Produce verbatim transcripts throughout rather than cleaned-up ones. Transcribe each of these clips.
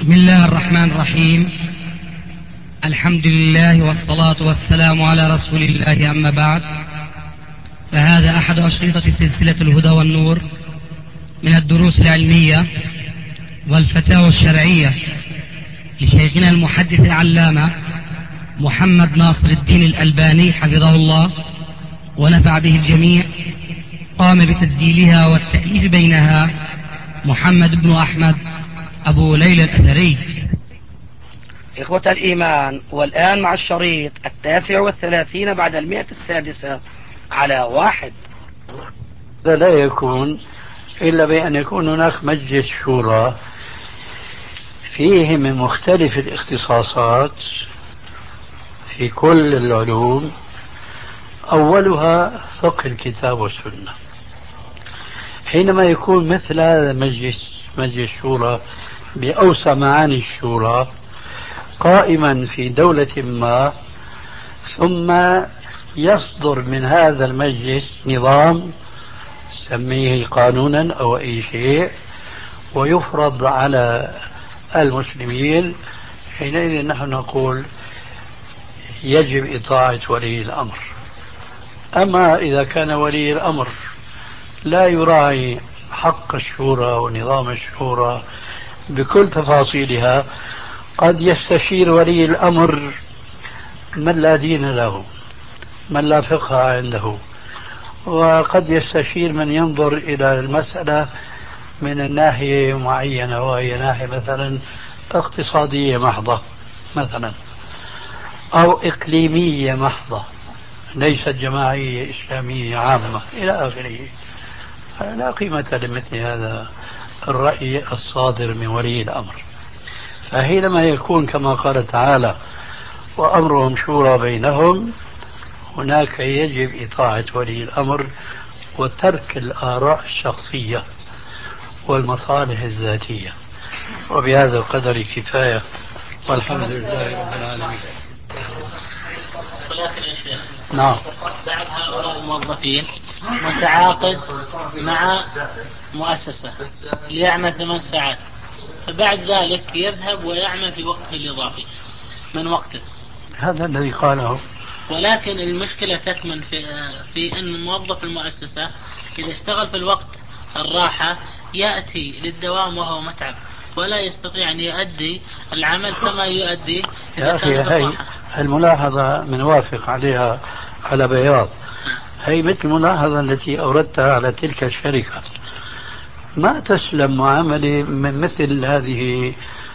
بسم الله الرحمن الرحيم. الحمد لله والصلاة والسلام على رسول الله، أما بعد، فهذا أحد أشرطة سلسلة الهدى والنور من الدروس العلمية والفتاوى الشرعية لشيخنا المحدث العلامة محمد ناصر الدين الألباني حفظه الله ونفع به الجميع. قام بتسجيلها والتأليف بينها محمد بن أحمد أبو ليلى الأثري. إخوة الإيمان، والآن مع الشريط التاسع والثلاثين بعد المئة السادسة على واحد. لا يكون إلا بأن يكون هناك مجلس شورى فيه من مختلف الاختصاصات في كل العلوم، أولها فقه الكتاب والسنة. حينما يكون مثل هذا المجلس مجلس شورى بأوسع معاني الشورى قائما في دولة ما، ثم يصدر من هذا المجلس نظام سميه قانونا أو أي شيء ويفرض على المسلمين، حينئذ نحن نقول يجب إطاعة ولي الأمر. أما إذا كان ولي الأمر لا يراعي حق الشورى ونظام الشورى بكل تفاصيلها، قد يستشير ولي الأمر من لا دين له، من لا فقه عنده، وقد يستشير من ينظر إلى المسألة من الناحية معينة، وهي ناحية مثلا اقتصادية محضة مثلا، أو إقليمية محضة ليست جماعية إسلامية عامة إلى آخره. لا قيمة لمثل هذا الرأي الصادر من ولي الأمر. فحينما يكون كما قال تعالى وأمرهم شورى بينهم، هناك يجب إطاعة ولي الأمر وترك الآراء الشخصية والمصالح الذاتية. وبهذا القدر كفاية، والحمد لله رب العالمين. ولكن يا شيخ، نعم، بعض هؤلاء الموظفين متعاقد مع مؤسسة ليعمل ثمان ساعات، فبعد ذلك يذهب ويعمل في وقته الإضافي من وقته، هذا الذي قاله. ولكن المشكلة تكمن في, في أن موظف المؤسسة إذا اشتغل في الوقت الراحة يأتي للدوام وهو متعب، ولا يستطيع أن يؤدي العمل كما يؤدي يا أخي، هي الملاحظة من وافق عليها على بياض. هي مثل الملاحظة التي أوردتها على تلك الشركة. ما تسلم معاملة من مثل هذه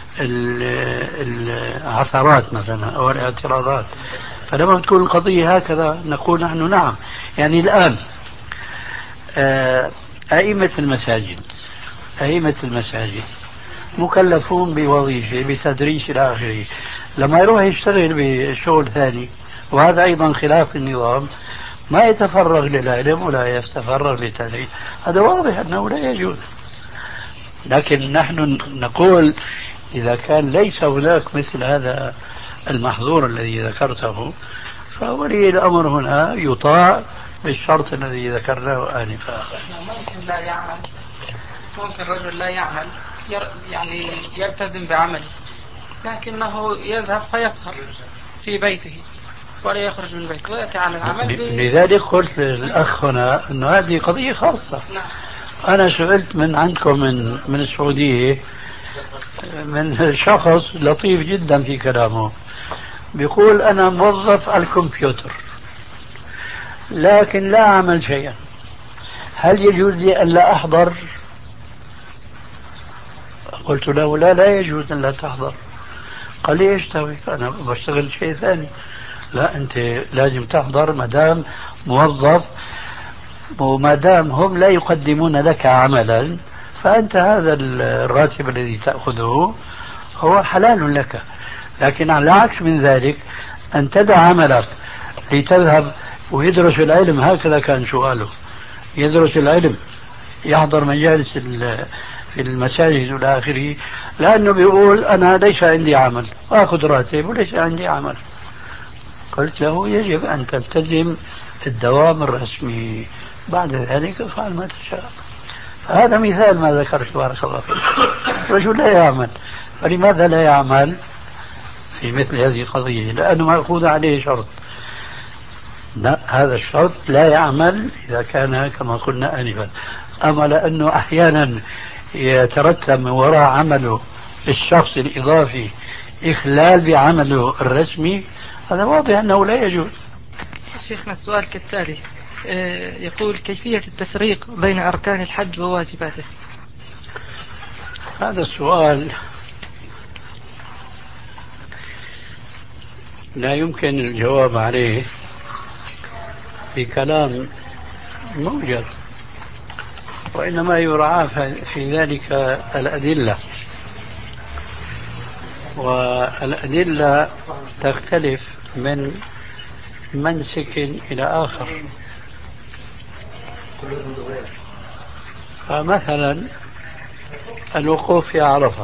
العثرات مثلا أو الاعتراضات. فلما تكون القضية هكذا نقول نحن نعم. يعني الآن أئمة المساجد أئمة المساجد مكلفون بوظيفة بتدريس إلى آخره، لما يروح يشتغل بشغل ثاني وهذا أيضا خلاف النظام ما يتفرغ للعلم ولا يتفرغ للتدريس، هذا واضح أنه لا يجوز. لكن نحن نقول إذا كان ليس هناك مثل هذا المحظور الذي ذكرته، فولي الأمر هنا يطاع بالشرط الذي ذكرناه آنفا. ممكن لا يعمل، ممكن رجل لا يعمل يعني يلتزم بعمله، لكنه يذهب فيسهر في بيته ولا يخرج من بيته ويأتي على العمل ب... لذلك قلت للأخ هنا أن هذه قضية خاصة. نعم. أنا سئلت من عندكم من, من السعودية من شخص لطيف جدا في كلامه، بيقول أنا موظف الكمبيوتر لكن لا أعمل شيئا، هل يجوز لي أن لا أحضر؟ قلت له لا لا يجوز أن لا تحضر. قال لي ايش تسوي؟ أنا بشتغل شيء ثاني. لا، أنت لازم تحضر ما دام موظف، وما دام هم لا يقدمون لك عملا فأنت هذا الراتب الذي تأخذه هو حلال لك. لكن على العكس من ذلك أن تدع عملك لتذهب ويدرس العلم، هكذا كان سؤاله، يدرس العلم يحضر مجالس في المساجد والى اخره، لانه بيقول انا ليس عندي عمل، اخذ راتب وليس عندي عمل. قلت له يجب ان تلتزم الدوام الرسمي، بعد ذلك افعل ما تشاء. هذا مثال ما ذكرت بارك الله فيك. رجل لا يعمل فلماذا لا يعمل في مثل هذه القضية؟ لأنه مأخوذ عليه شرط. لا، هذا الشرط لا يعمل إذا كان كما قلنا آنفا. أما لأنه أحيانا يترتب من وراء عمله الشخص الإضافي إخلال بعمله الرسمي، هذا واضح أنه لا يجوز. شيخنا السؤال كالتالي، يقول كيفية التفريق بين أركان الحج وواجباته؟ هذا السؤال لا يمكن الجواب عليه بكلام موجز، وإنما يراعى في ذلك الأدلة، والأدلة تختلف من منسك إلى آخر. فمثلا الوقوف في عرفة،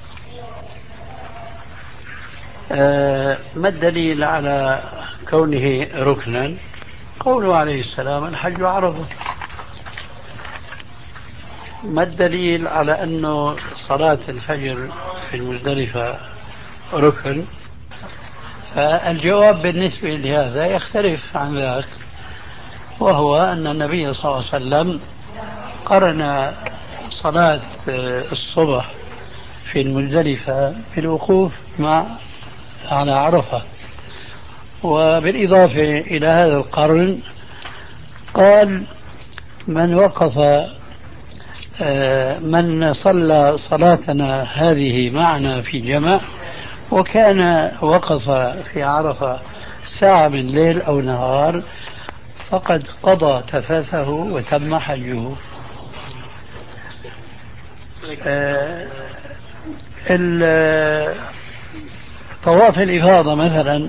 ما الدليل على كونه ركنا؟ قوله عليه السلام الحج عرفة. ما الدليل على أنه صلاة الفجر في المزدلفة ركن؟ فالجواب بالنسبة لهذا يختلف عن ذاك، وهو أن النبي صلى الله عليه وسلم قرن صلاة الصبح في المزدلفة بالوقوف مع على عرفة. وبالإضافة إلى هذا القرن قال من وقف من صلى صلاتنا هذه معنا في جمع وكان وقف في عرفة ساعة من ليل أو نهار فقد قضى تفاثه وتم حجه. طواف الإفاضة مثلا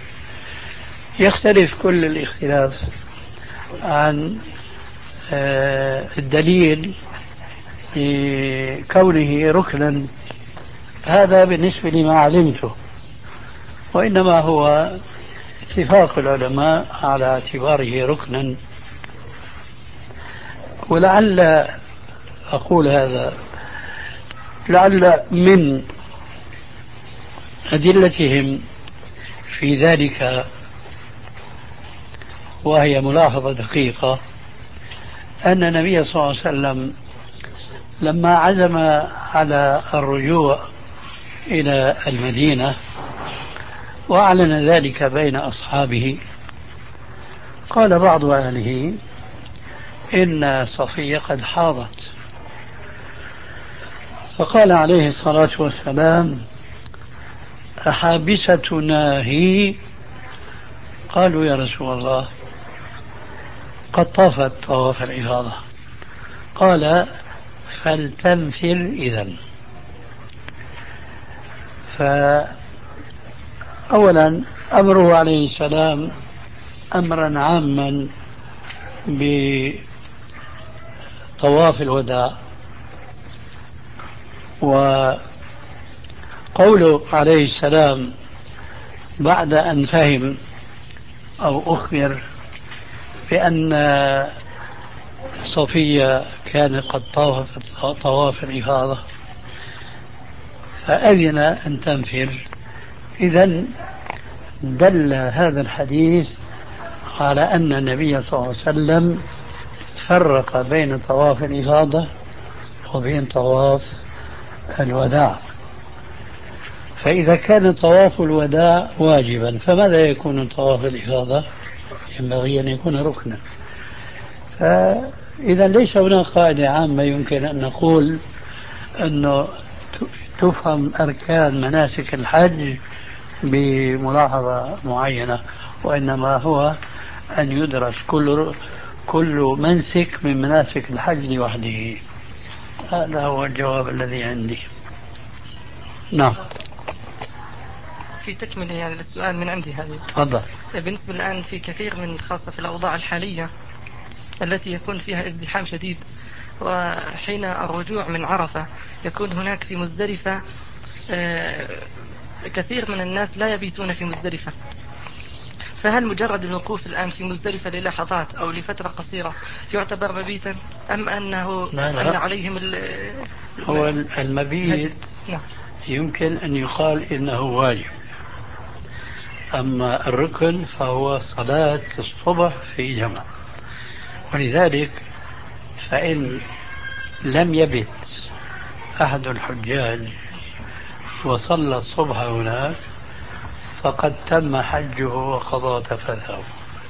يختلف كل الاختلاف عن الدليل لكونه ركنا، هذا بالنسبة لما علمته، وإنما هو اتفاق العلماء على اعتباره ركنا. ولعل أقول هذا لعل من أدلتهم في ذلك، وهي ملاحظة دقيقة، أن النبي صلى الله عليه وسلم لما عزم على الرجوع إلى المدينة وأعلن ذلك بين أصحابه، قال بعض أهله إن صفية قد حاضت، فقال عليه الصلاة والسلام أحابستنا هي؟ قالوا يا رسول الله قد طافت طواف الإفاضة. قال فلتنفر إذن. فأولا أمره عليه السلام أمرا عاما بطواف الوداع، وقوله عليه السلام بعد أن فهم أو أخبر بأن صفية كانت قد طافت طواف الإفاضة فأذن أن تنفر، إذن دل هذا الحديث على أن النبي صلى الله عليه وسلم فرق بين طواف الإفاضة وبين طواف الوداع. فإذا كان طواف الوداع واجبا فماذا يكون طواف الإفاضة؟ ينبغي أن يكون ركنا. فإذا ليس هناك قاعدة عامة يمكن أن نقول أنه تفهم أركان مناسك الحج بملاحظة معينة، وإنما هو أن يدرس كل كل منسك من مناسك الحج لوحده. هذا هو الجواب الذي عندي. نعم. في تكملة يعني للسؤال من عندي هذه. تفضل. بالنسبة الآن في كثير من خاصة في الأوضاع الحالية التي يكون فيها ازدحام شديد، وحين الرجوع من عرفة يكون هناك في مزدلفة كثير من الناس لا يبيتون في مزدلفة، فهل مجرد الوقوف الآن في مزدلفة للحظات أو لفترة قصيرة يعتبر مبيتا، أم أنه لا لا. أن عليهم هو المبيت نعم. يمكن أن يقال إنه واجب. أما الركن فهو صلاة الصبح في جمع. ولذلك فإن لم يبت أحد الحجاج وصلى الصبح هناك فقد تم حجه وقضى تفثه.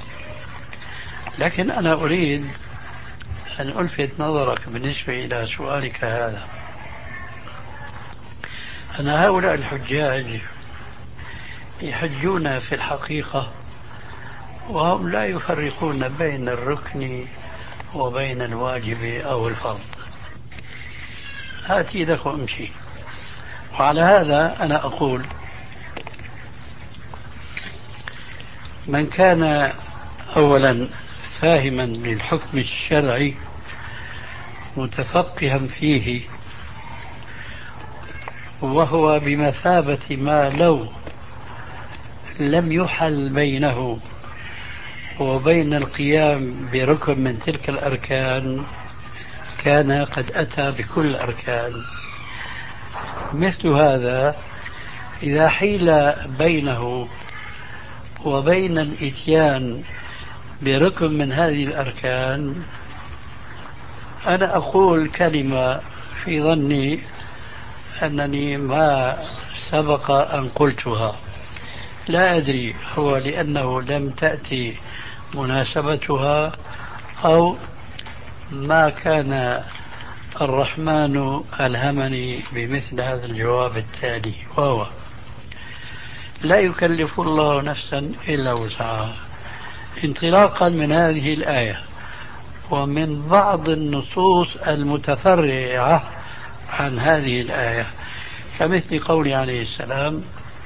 لكن أنا أريد أن ألفت نظرك بالنسبة إلى سؤالك هذا، أن هؤلاء الحجاج يحجون في الحقيقة وهم لا يفرقون بين الركن وبين الواجب أو الفرض. هات يدك وامشي. وعلى هذا أنا أقول من كان أولا فاهما للحكم الشرعي متفقها فيه، وهو بمثابة ما لو لم يحل بينه وبين القيام بركن من تلك الأركان كان قد أتى بكل الأركان. مثل هذا إذا حيل بينه وبين الإتيان بركن من هذه الأركان، أنا أقول كلمة في ظني أنني ما سبق أن قلتها، لا أدري هو لأنه لم تأتي مناسبتها أو ما كان الرحمن ألهمني بمثل هذا الجواب التالي، وهو لا يكلف الله نفسا إلا وسعها، انطلاقا من هذه الآية ومن بعض النصوص المتفرعة عن هذه الآية، كمثل قول عليه السلام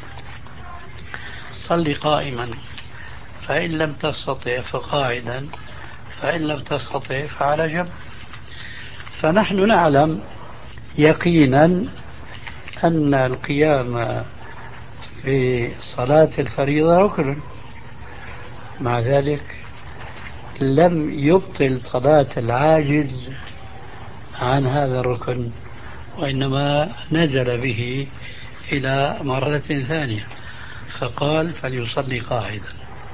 صل قائما فإن لم تستطع فقاعدا فإن لم تستطع فعلى جنب. فنحن نعلم يقينا أن القيام في صلاة الفريضة ركن، مع ذلك لم يبطل صلاة العاجز عن هذا الركن، وإنما نزل به إلى مرة ثانية فقال فليصلي قاعدا.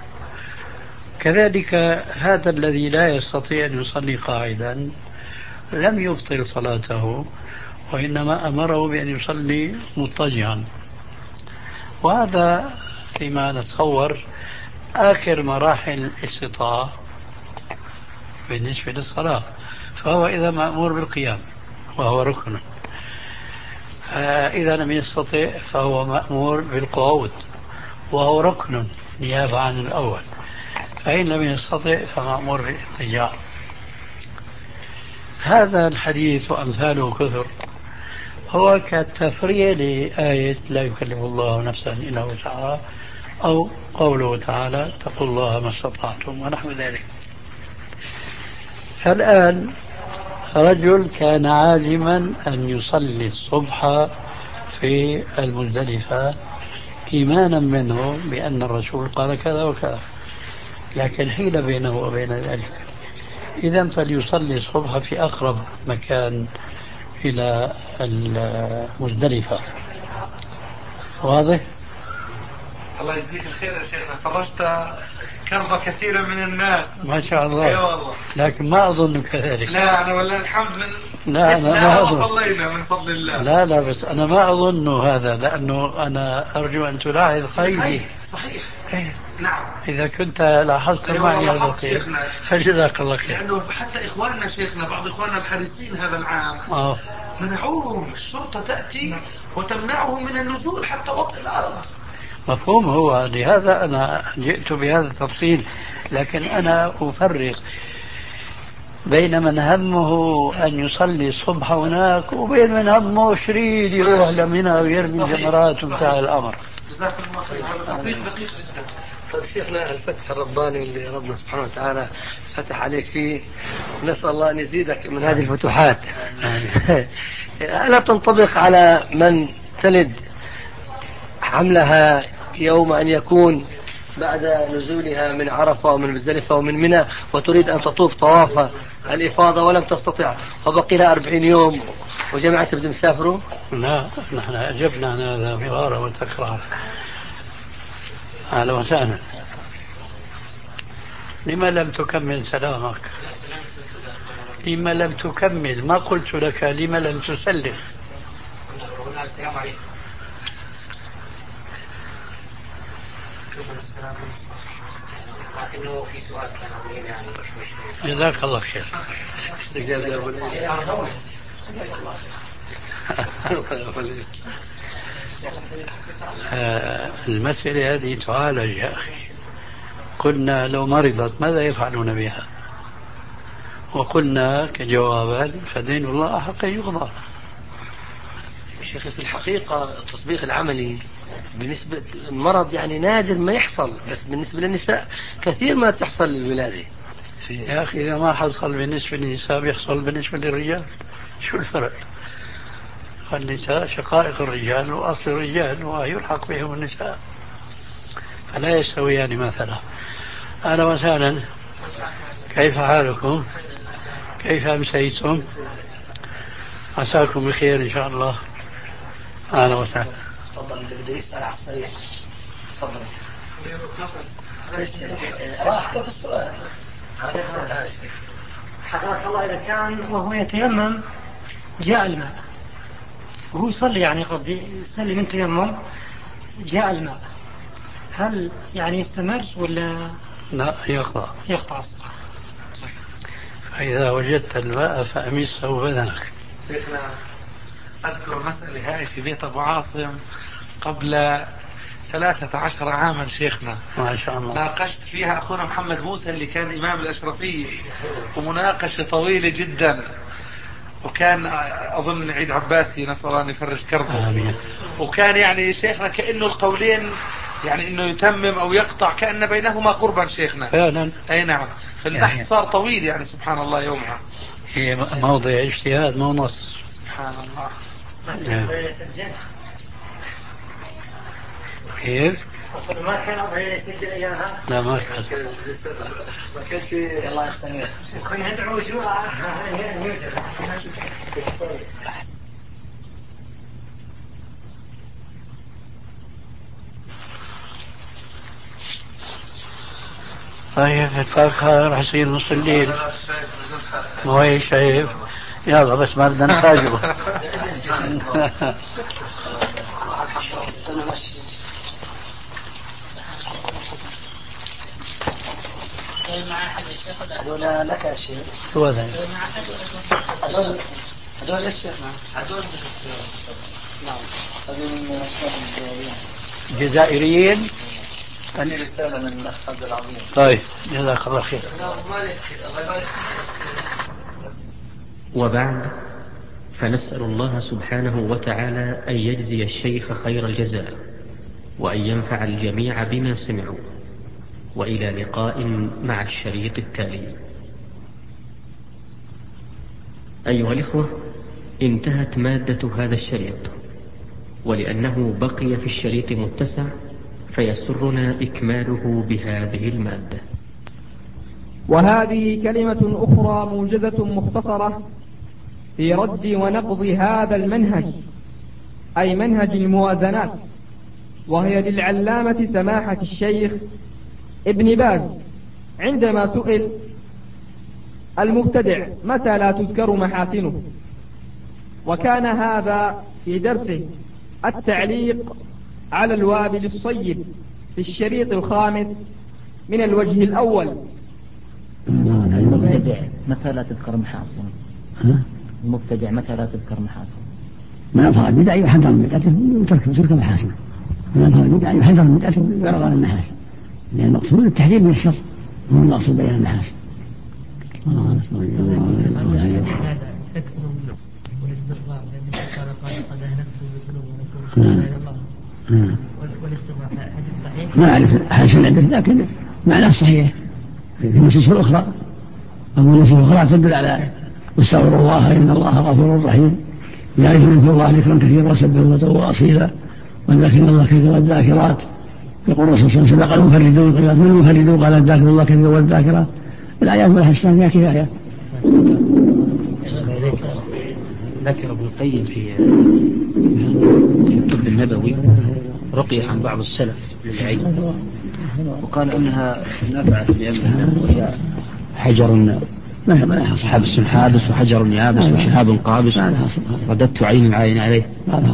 كذلك هذا الذي لا يستطيع أن يصلي قاعدا لم يبطل صلاته، وإنما أمره بأن يصلي مضطجعا. وهذا فيما نتصور آخر مراحل الاستطاعة بالنسبة للصلاة، فهو إذا مأمور بالقيام وهو ركن، إذا لم يستطع فهو مأمور بالقعود وهو ركن نيابة عن الأول، فإن لم يستطع فمأمور بالاضطجاع. هذا الحديث وأمثاله كثر هو كالتفريع لآية لا يكلف الله نفسا إلا وسعها، أو قوله تعالى اتقوا الله ما استطعتم ونحو ذلك. فالآن رجل كان عازما أن يصلي الصبح في المزدلفة إيمانا منه بأن الرسول قال كذا وكذا، لكن حيل بينه وبين ذلك، إذا فليصلي الصبح في أقرب مكان إلى المزدلفة. واضح؟ الله يجزيك الخير يا شيخنا، فرجت كرب كثيرا من الناس ما شاء الله. اي والله. لكن ما أظن كذلك. لا أنا والله الحمد من لا أنا ما أظن. صلينا من فضل الله. لا لا بس أنا ما أظن هذا، لأنه أنا أرجو أن تلاحظ قيدي. صحيح صحيح. إيه. نعم. إذا كنت لاحظت معي هذا الخير فجزاك الله خير. لأنه حتى إخواننا شيخنا بعض إخواننا الحريصين هذا العام آه. منعوهم، الشرطة تأتي وتمنعهم من النزول حتى وطئ الأرض. مفهوم، هو لهذا أنا جئت بهذا التفصيل، لكن أنا أفرق بين من همه أن يصلي الصبح هناك وبين من همه شريد يروح لمنى ويرمي جمرات وانتهى الأمر. جزاك الله خير، هذا تطبيق دقيق جدا. طيب شيخنا، الفتح الرباني اللي ربنا سبحانه وتعالى فتح عليك فيه، نسأل الله أن يزيدك من هذه الفتوحات. ألا تنطبق على من تلد حملها يوم أن يكون بعد نزولها من عرفة ومن مزدلفة ومن منى وتريد أن تطوف طواف الإفاضة ولم تستطع وبقي لها أربعين يوم وجماعة بدهم يسافروا؟ لا، نحن أجبنا عن هذا مرارا وتكرارا. أهلا وسهلا. لما لم تكمل سلامك؟ لما لم تكمل؟ ما قلت لك لما لم تسلم؟ السلام عليكم. لكنه في سؤال كان يعني جزاك الله خير. المسألة هذه تعالج يا أخي. قلنا لو مرضت ماذا يفعلون بها؟ وقلنا كجوابا فدين الله أحق يقضى. شيخ في الحقيقة التطبيق العملي بالنسبة المرض يعني نادر ما يحصل، بس بالنسبة للنساء كثير ما تحصل للولادة. يا أخي إذا ما حصل بالنسبة للنساء بيحصل بالنسبة للرجال، شو الفرق؟ النساء شقائق الرجال وأصل الرجال ويلحق بهم النساء، فلا يستويان مثلا. أهلا وسهلا، كيف حالكم؟ كيف أمسيتم؟ عساكم بخير إن شاء الله. أهلا وسهلا. تفضل، اللي بده يسأل على السريع تفضل. راح في السؤال. حضرتك الله إذا كان وهو يتيمم جاء الماء وهو يصلي، يعني قصدي يصلي من تيمم جاء الماء، هل يعني يستمر ولا لا يقطع؟ يقطع الصلاة. فإذا وجدت الماء فأمسه بدنك. شيخنا أذكر المسألة هاي في بيت أبو عاصم قبل ثلاثة عشر عاما شيخنا، ما شاء الله. ناقشت فيها أخونا محمد موسى اللي كان إمام الأشرفية، ومناقشة طويلة جدا، وكان أظن عيد عباسي نسأل الله أن يفرج كربه. آمين. وكان يعني شيخنا كأنه القولين يعني إنه يتمم أو يقطع كأن بينهما قربا شيخنا فعلا. أي نعم. فالبحث يعني صار طويل يعني سبحان الله يومها. هي موضع اجتهاد مو نص. سبحان الله. كيف؟ ما كان أبغى يسجل أيامها. لا ما كان. ما كان شيء. الله يستمر. كنا ندعو جوع يوجد. طيب الفاكهة راح يصير نص الليل. مو هيك شايف؟ يلا بس ما بدنا نفاجئه. هذول لك يا شيخ. شو هذا؟ هذول هذول ايش شيخنا؟ هذول نعم هذول من الجزائريين. هذه رسالة من الأخ عبد العظيم. طيب جزاك الله خير. وبعد، فنسأل الله سبحانه وتعالى أن يجزي الشيخ خير الجزاء، وأن ينفع الجميع بما سمعوا، وإلى لقاء مع الشريط التالي. أيها الإخوة، انتهت مادة هذا الشريط، ولأنه بقي في الشريط متسع فيسرنا إكماله بهذه المادة. وهذه كلمة أخرى موجزة مختصرة في رد ونقض هذا المنهج، أي منهج الموازنات، وهي للعلامة سماحة الشيخ ابن باز عندما سئل المبتدع متى لا تذكر محاسنه، وكان هذا في درسه التعليق على الوابل الصيب في الشريط الخامس من الوجه الأول. المبتدع متى لا تذكر محاسنه؟ المبتدع متى لا تذكر محاسنه؟ من أظهر البدع يحذر من بدعته وترك محاسنه، من أظهر البدع يحذر من بدعته ويرضى المحاسن، لأن المقصود التحذير من الشر وهو المقصود بين المحاسن. الله الله والاستغفار، لأن الله قال قد أهلكت بالذنوب ونكون إلى الله. والاستغفار حديث صحيح؟ ما أعرف حسن عندك، لكن معناه صحيح. في النصوص الأخرى أو النصوص الأخرى تدل على استغفر الله إن الله غفور رحيم، يا أيها الذين الله ذكرا كثيرا وسبحوا وتوبوا أصيلا والذاكرين الله كثيرا والذاكرات. يقول الرسول صلى الله عليه وسلم سبق المفردون قال من المفردون قال الذاكر الله كثيرا والذاكرات. الآيات والأحاديث فيها كفاية. ذكر ابن القيم في في الطب النبوي رقية عن بعض السلف للعين، وقال أنها نفعت بأمر الله، وهي حجر حابس حابس وحجر يابس وشهاب قابس رددت عين العين عليه.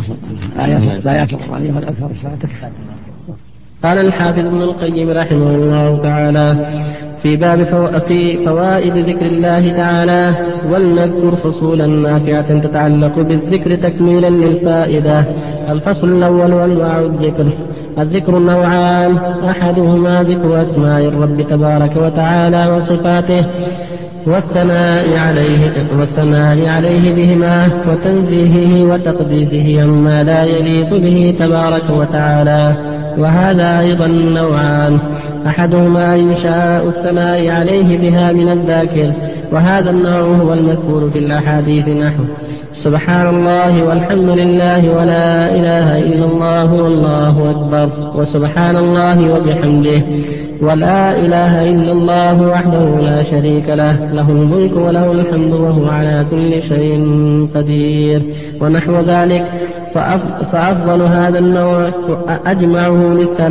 قال الحافظ ابن القيم رحمه الله تعالى في باب فو... في فوائد ذكر الله تعالى، ولنذكر فصولا نافعة تتعلق بالذكر تكميلا للفائدة. الفصل الأول وأنواع الذكر. الذكر نوعان، أحدهما ذكر أسماء الرب تبارك وتعالى وصفاته والثناء عليه, والثناء عليه بهما وتنزيهه وتقديسه عما لا يليق به تبارك وتعالى، وهذا أيضا نوعان، أحدهما إنشاء الثناء عليه بها من الذاكر، وهذا النوع هو المذكور في الأحاديث نحو سبحان الله والحمد لله ولا إله إلا الله والله أكبر، وسبحان الله وبحمده، ولا إله إلا الله وحده لا شريك له، له الملك وله الحمد وهو على كل شيء قدير، ونحو ذلك. فأفضل هذا النوع أجمعه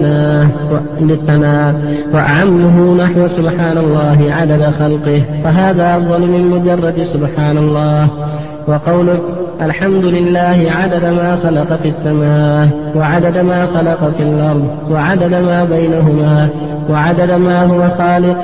للثناء وأعمه نحو سبحان الله عدد خلقه، فهذا أفضل من مجرد سبحان الله. وقولك الحمد لله عدد ما خلق في السماء وعدد ما خلق في الأرض وعدد ما بينهما وعدد ما هو خالق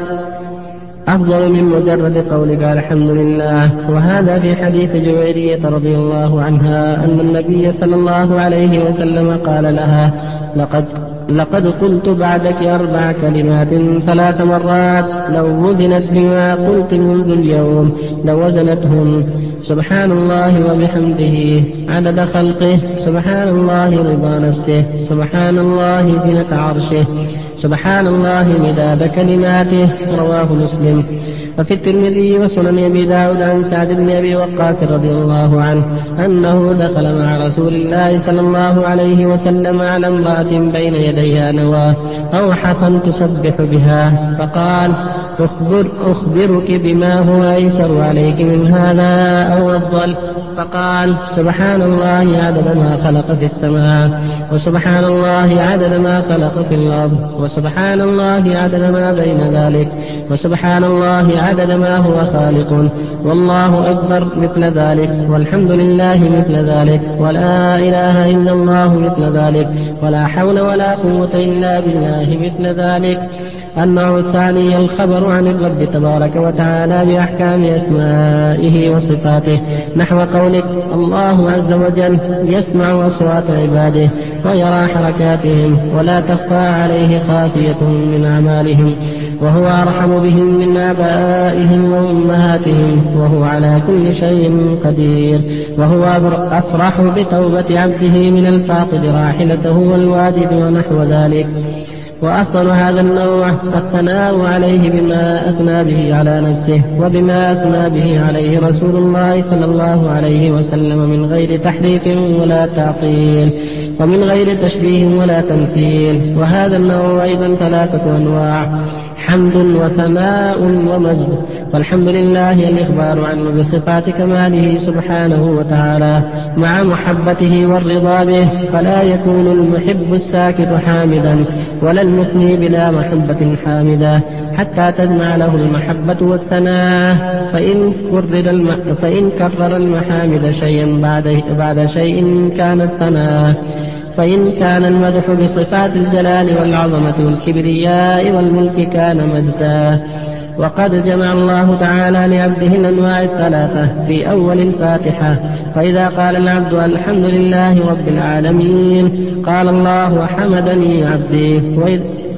أفضل من مجرد قولك الحمد لله. وهذا في حديث جويرية رضي الله عنها أن النبي صلى الله عليه وسلم قال لها لقد لقد قلت بعدك أربع كلمات ثلاث مرات لو وزنت بما قلت منذ اليوم لوزنتهن سبحان الله وبحمده عدد خلقه، سبحان الله رضا نفسه، سبحان الله زنة عرشه، سبحان الله مداد كلماته، رواه مسلم. وفي الترمذي وسنن أبي داود عن سعد بن أبي وقاص رضي الله عنه أنه دخل مع رسول الله صلى الله عليه وسلم على امرأة بين يديها نواة أو حصى تسبح بها، فقال أخبر أخبرك بما هو أيسر عليك من هذا أو أفضل؟ فقال سبحان الله عدد ما خلق في السماء، وسبحان الله عدد ما خلق في الأرض، وسبحان الله عدد ما بين ذلك، وسبحان الله عدد ما هو خالق، والله أكبر مثل ذلك، والحمد لله مثل ذلك، ولا إله إلا الله مثل ذلك، ولا حول ولا قوة إلا بالله مثل ذلك. النوع الثاني الخبر عن الرب تبارك وتعالى بأحكام أسمائه وصفاته، نحو قولك الله عز وجل يسمع أصوات عباده ويرى حركاتهم ولا تخفى عليه خافية من أعمالهم، وهو أرحم بهم من آبائهم وأمهاتهم، وهو على كل شيء قدير، وهو أفرح بتوبة عبده من الفاقد راحلته والواجب ونحو ذلك. وأفضل هذا النوع الثناء عليه بما أثنى به على نفسه وبما أثنى به عليه رسول الله صلى الله عليه وسلم من غير تحريف ولا تعطيل ومن غير تشبيه ولا تمثيل. وهذا النوع أيضا ثلاثة أنواع: حمد وثناء ومجد. والحمد لله الإخبار عنه بصفات كماله سبحانه وتعالى مع محبته والرضا به، فلا يكون المحب الساكت حامدا ولا المثني بلا محبة حامدا حتى تجمع له المحبة والثناء. فإن كرر, الم... فإن كرر المحامد شيئا بعد, بعد شيء كان الثناء، فإن كان المدح بصفات الجلال والعظمة والكبرياء والملك كان مجدا. وقد جمع الله تعالى لعبده الأنواع الثلاثة في أول الفاتحة، فإذا قال العبد الحمد لله رب العالمين قال الله وحمدني عبدي، وإذ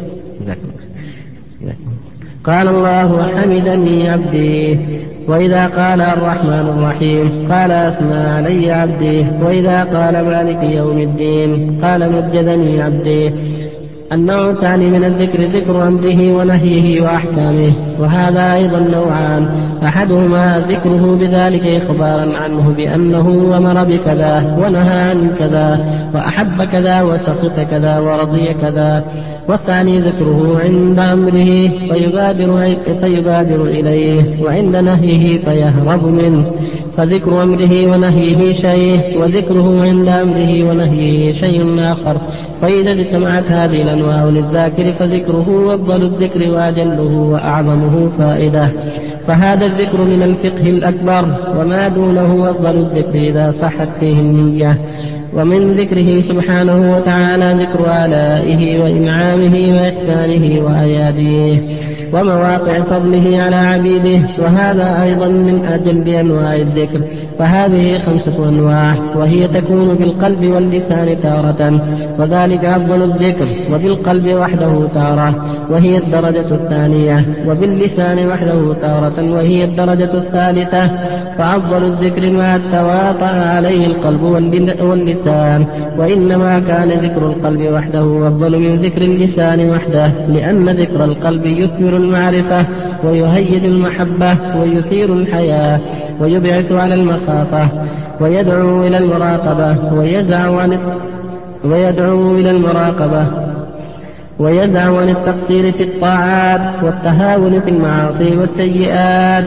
قال الله وحمدني عبدي، وإذا قال الرحمن الرحيم قال أثنى علي عبدي، وإذا قال مالك يوم الدين قال مجدني عبدي. النوع الثاني من الذكر ذكر أمره ونهيه وأحكامه، وهذا أيضا نوعان: أحدهما ذكره بذلك إخبارا عنه بأنه أمر بكذا ونهى عن كذا وأحب كذا وسخط كذا ورضي كذا، والثاني ذكره عند أمره فيبادر, فيبادر إليه وعند نهيه فيهرب منه، فذكر أمره ونهيه شيء وذكره عند أمره ونهيه شيء آخر. فإذا اجتمعت هذه الأنواع للذاكر فذكره أفضل الذكر وأجله وأعظمه فائدة، فهذا الذكر من الفقه الأكبر، وما دونه أفضل الذكر إذا صحت فيه النية. ومن ذكره سبحانه وتعالى ذكر آلائه وإنعامه وإحسانه وأياديه ومواقع فضله على عبيده، وهذا أيضا من أجل أنواع الذكر. فهذه خمسة أنواع، وهي تكون بالقلب واللسان تارة، وذلك أفضل الذكر، وبالقلب وحده تارة وهي الدرجة الثانية، وباللسان وحده تارة وهي الدرجة الثالثة. فأفضل الذكر ما تواطأ عليه القلب واللسان، وإنما كان ذكر القلب وحده أفضل من ذكر اللسان وحده، لأن ذكر القلب يثمر المعرفة ويهيج المحبة ويثير الحياة ويبعث على المخافة ويدعو إلى المراقبة ويزع عن ويدعو إلى المراقبة ويزع عن التقصير في الطاعات والتهاون في المعاصي والسيئات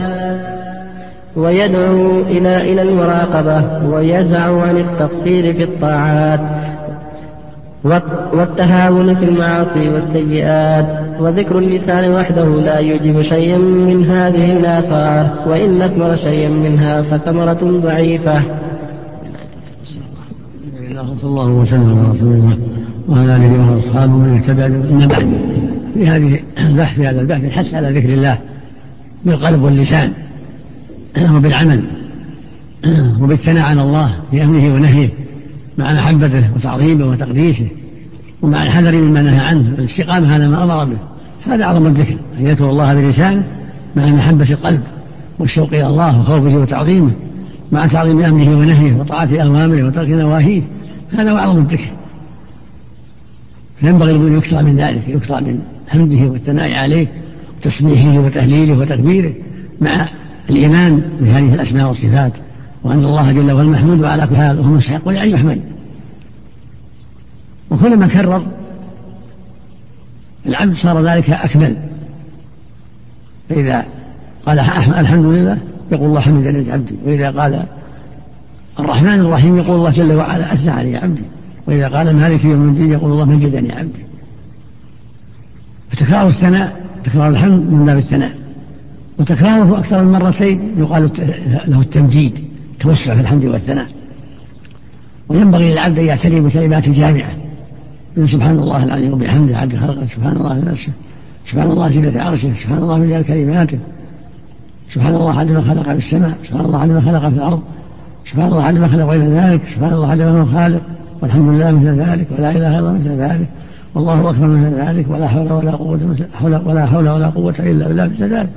ويدعو إلى إلى المراقبة ويزع عن التقصير في الطاعات والتهاون في المعاصي والسيئات. وذكر اللسان وحده لا يوجب شيئا من هذه الآثار، وإن أثمر شيئا منها فثمرة ضعيفة. صلى الله وسلم على رسول الله وعلى آله وأصحابه من اهتدى. أما بعد، في هذه البحث في هذا البحث الحث على ذكر الله بالقلب واللسان وبالعمل وبالثناء على الله بأمره ونهيه مع محبته وتعظيمه وتقديسه، ومع الحذر مما نهى عنه والاستقامة على ما أمر به. هذا أعظم الذكر، أن يذكر الله باللسان مع محبة القلب والشوق إلى الله وخوفه وتعظيمه مع تعظيم أمره ونهيه وطاعة أوامره وترك نواهيه. هذا أعظم الذكر، فينبغي أن يكثر من ذلك، يكثر من حمده والثناء عليه وتسبيحه وتهليله وتكبيره مع الإيمان بهذه الأسماء والصفات، وأن الله جل وعلا المحمود على كل حال وهو مستحق لأن يحمد. وكلما كرر العبد صار ذلك أكمل، فإذا قال الحمد لله يقول الله حمدني عبدي، وإذا قال الرحمن الرحيم يقول الله جل وعلا أثنى علي عبدي، وإذا قال مالك يوم الدين يقول الله مجدني عبدي. فتكرار الثناء، تكرار الحمد من باب الثناء، وتكراره أكثر من مرتين يقال له التمجيد، توسع في الحمد والثناء. وينبغي للعبد أن يعتني بكلمات جامعة، سبحان الله العظيم وبحمده عبد خلقه، سبحان الله نفسه، سبحان الله زينة عرشه، سبحان الله ملء كلماته، سبحان الله عدد ما خلق في السماء، سبحان الله عدد ما خلق في الأرض، سبحان الله عدد ما خلق غير ذلك، سبحان الله عدد ما هو خالق، والحمد لله مثل ذلك، ولا إله إلا الله مثل ذلك، والله أكبر مثل ذلك، ولا حول ولا قوة ولا حول ولا قوة إلا بالله مثل ذلك.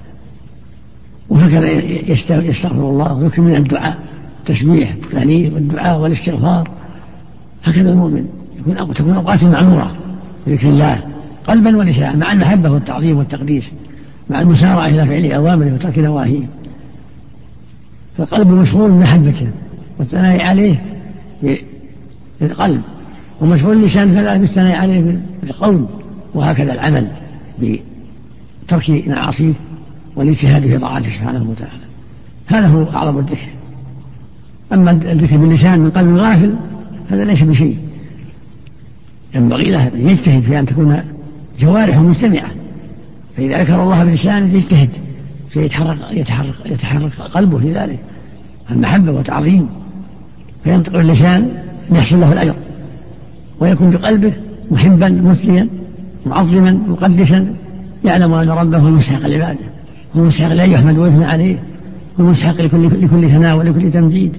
وهكذا يستغفر الله ويكثر من الدعاء، التسبيح والتهليل والدعاء والاستغفار. هكذا المؤمن يكون تكون أوقات معمورة بذكر الله قلبا ولسانا مع المحبة والتعظيم والتقديس، مع المسارعة إلى فعل أوامره وترك نواهيه. فالقلب مشغول بمحبته والثناء عليه بالقلب، ومشغول اللسان كذلك بالثناء عليه بالقول، وهكذا العمل بترك معاصيه والاجتهاد في طاعته سبحانه وتعالى. هذا هو أعظم الذكر. أما الذكر باللسان من قلب غافل هذا ليس بشيء، ينبغي له أن يجتهد في أن تكون جوارحه مجتمعة، فإذا ذكر الله بلسانه يجتهد فيتحرك يتحرك يتحرك قلبه في ذلك المحبة وتعظيم، فينطق اللسان يحصل له الأجر، ويكون بقلبه محبا مثنيا معظما مقدسا، يعلم أن ربه هو المستحق العبادة، هو المستحق لا يحمد ويثنى عليه، هو المستحق لكل, لكل ثناء ولكل تمجيد.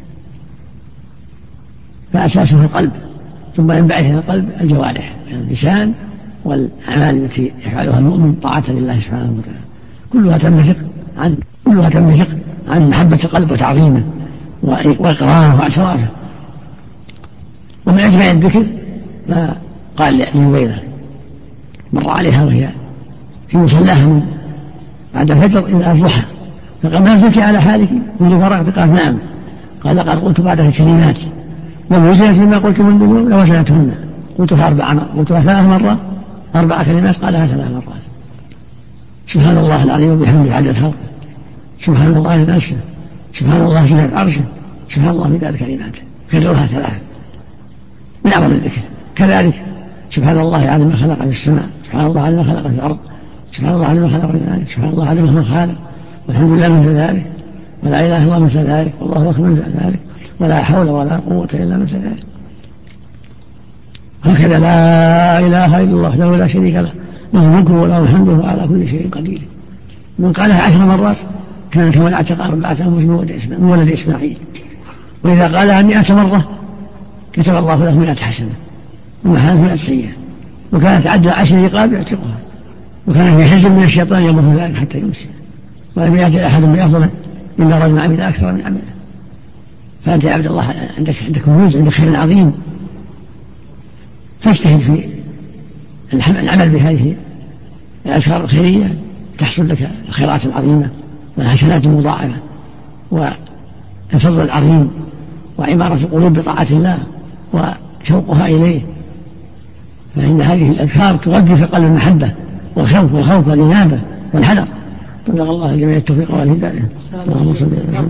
فأساسه القلب، ثم ينبعث من القلب الجوارح، يعني اللسان والأعمال التي يفعلها المؤمن طاعة لله سبحانه وتعالى، كلها تنبثق عن كلها تنبثق عن محبة القلب وتعظيمه وإقراره وإعترافه. ومن أجمع الذكر ما قال لأبي هريرة مر عليها وهي في مصلاها من بعد الفجر إلى الضحى، فقال هل زلت على حالك منذ فرغت؟ قال نعم. قال قد قلت بعدها كلمات لم وزنت مما قلت منذ اليوم لوزنتهن، قلتها أربع قلتها ثلاث مرات، أربع كلمات قالها ثلاث مرات. سبحان الله العظيم وبحمده عدد خلقه، سبحان الله نفسه، سبحان الله زينة عرشه، سبحان الله مداد كلماته، كررها ثلاثة من أعظم الذكر. كذلك سبحان الله على ما خلق في السماء، سبحان الله على ما خلق في الأرض، سبحان الله على ما خلق في ذلك، سبحان الله على ما خالق، والحمد لله مثل ذلك، ولا إله إلا الله مثل ذلك، والله أكبر مثل ذلك، ولا حول ولا قوة إلا مثل ذلك. هكذا لا إله إلا الله له لا شريك له، له الملك وله الحمد وهو على كل شيء قدير. من قالها عشر مرات كان كمن اعتق أربعة من ولد إسماعيل، وإذا قالها مئة مرة كتب الله له مئة حسنة ومحاه مئة سيئة، وكانت عدل عشر رقاب يعتقها، وكان في حزب من الشيطان يمر ذلك حتى يمسي، ولم يأتي أحد بأفضل إلا رجل عمل أكثر من عمله. فأنت يا عبد الله عندك عندك كنوز، عندك خير عظيم، فاجتهد في العمل بهذه الأذكار الخيرية تحصل لك الخيرات العظيمة والحسنات المضاعفة والفضل العظيم وعمارة القلوب بطاعة الله وشوقها إليه. فإن هذه الأذكار تغذي في قلب المحبة والخوف والخوف والإنابة والحذر. صدق الله الجميع التوفيق والهداية. اللهم صل على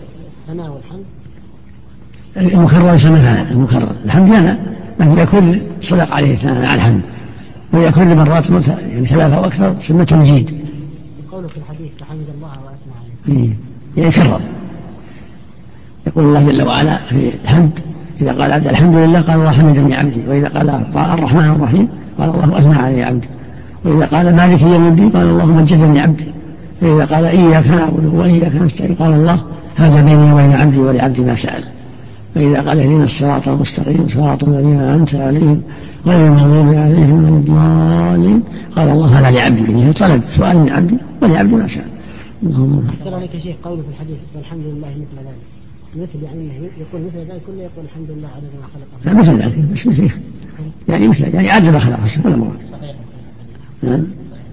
محمد. المكرر يسمى ثناء، المكرر الحمد لله من يكون صدق عليه ثناء مع الحمد، ويكون لمرات يعني ثلاثة أو أكثر سمة مزيد. قوله في الحديث فحمد الله وأثنى عليه يعني كرر. يقول الله جل وعلا في الحمد إذا قال عبد الحمد لله قال الله حمدني عبدي، وإذا قال الرحمن الرحيم قال الله أثنى علي عبدي، وإذا قال مالك يوم الدين قال الله مجدني عبدي، وإذا قال إياك نعبد وإياك نستعين قال الله هذا بيني وبين عبدي ولعبدي ما سأل، وإذا قال اهدنا الصراط المستقيم صراط الذين أنعمت عليهم غير المغضوب عليهم ولا الضالين قال الله هذا لعبدي، يعني طلب سؤال من عبدي ولعبدي ما سأل. أحسن عليك يا شيخ قوله في الحديث والحمد لله مثل ذلك، مثل يعني يقول مثل ذلك كله يقول الحمد لله عدد ما خلق. لا مثل ذلك بس مثل يعني مثل يعني عدد ما خلق ولا مراد. نعم.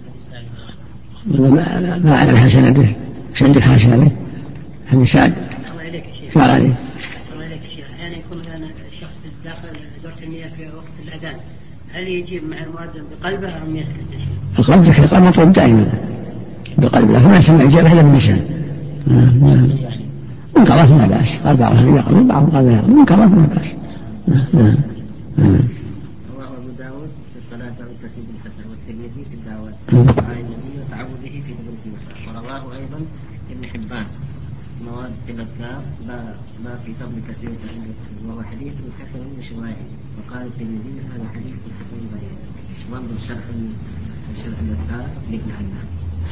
ما ما أعلم حسنة به، مش عندك حسنة به؟ هل سعد؟ الله عليك يا شيخ. الله عليك. الله عليك يا شيخ. أحيانا يكون مثلا الشخص داخل دورة المياه في وقت الأذان، هل يجيب مع المؤذن بقلبه أم يسكت يا شيخ؟ القلب الشيطان مطلوب دائما بقلب، لكن ما يسمع إجابة إلا باللسان. من قرأ فلا بأس، قال بعضهم يقرأ بعضهم قال لا يقرأ، من قرأ فلا بأس. رواه أبو داود في الصلاة والتسبيح الحسن، والترمذي في الدعوات دعاء النبي وتعوذه في تبرك المساء، ورواه أيضا ابن حبان مواد الأذكار ما في فضل كثير وهو حديث حسن بشواهد، وقال الترمذي هذا حديث حسن ضعيف. وانظر شرح شرح الأذكار لابن حبان.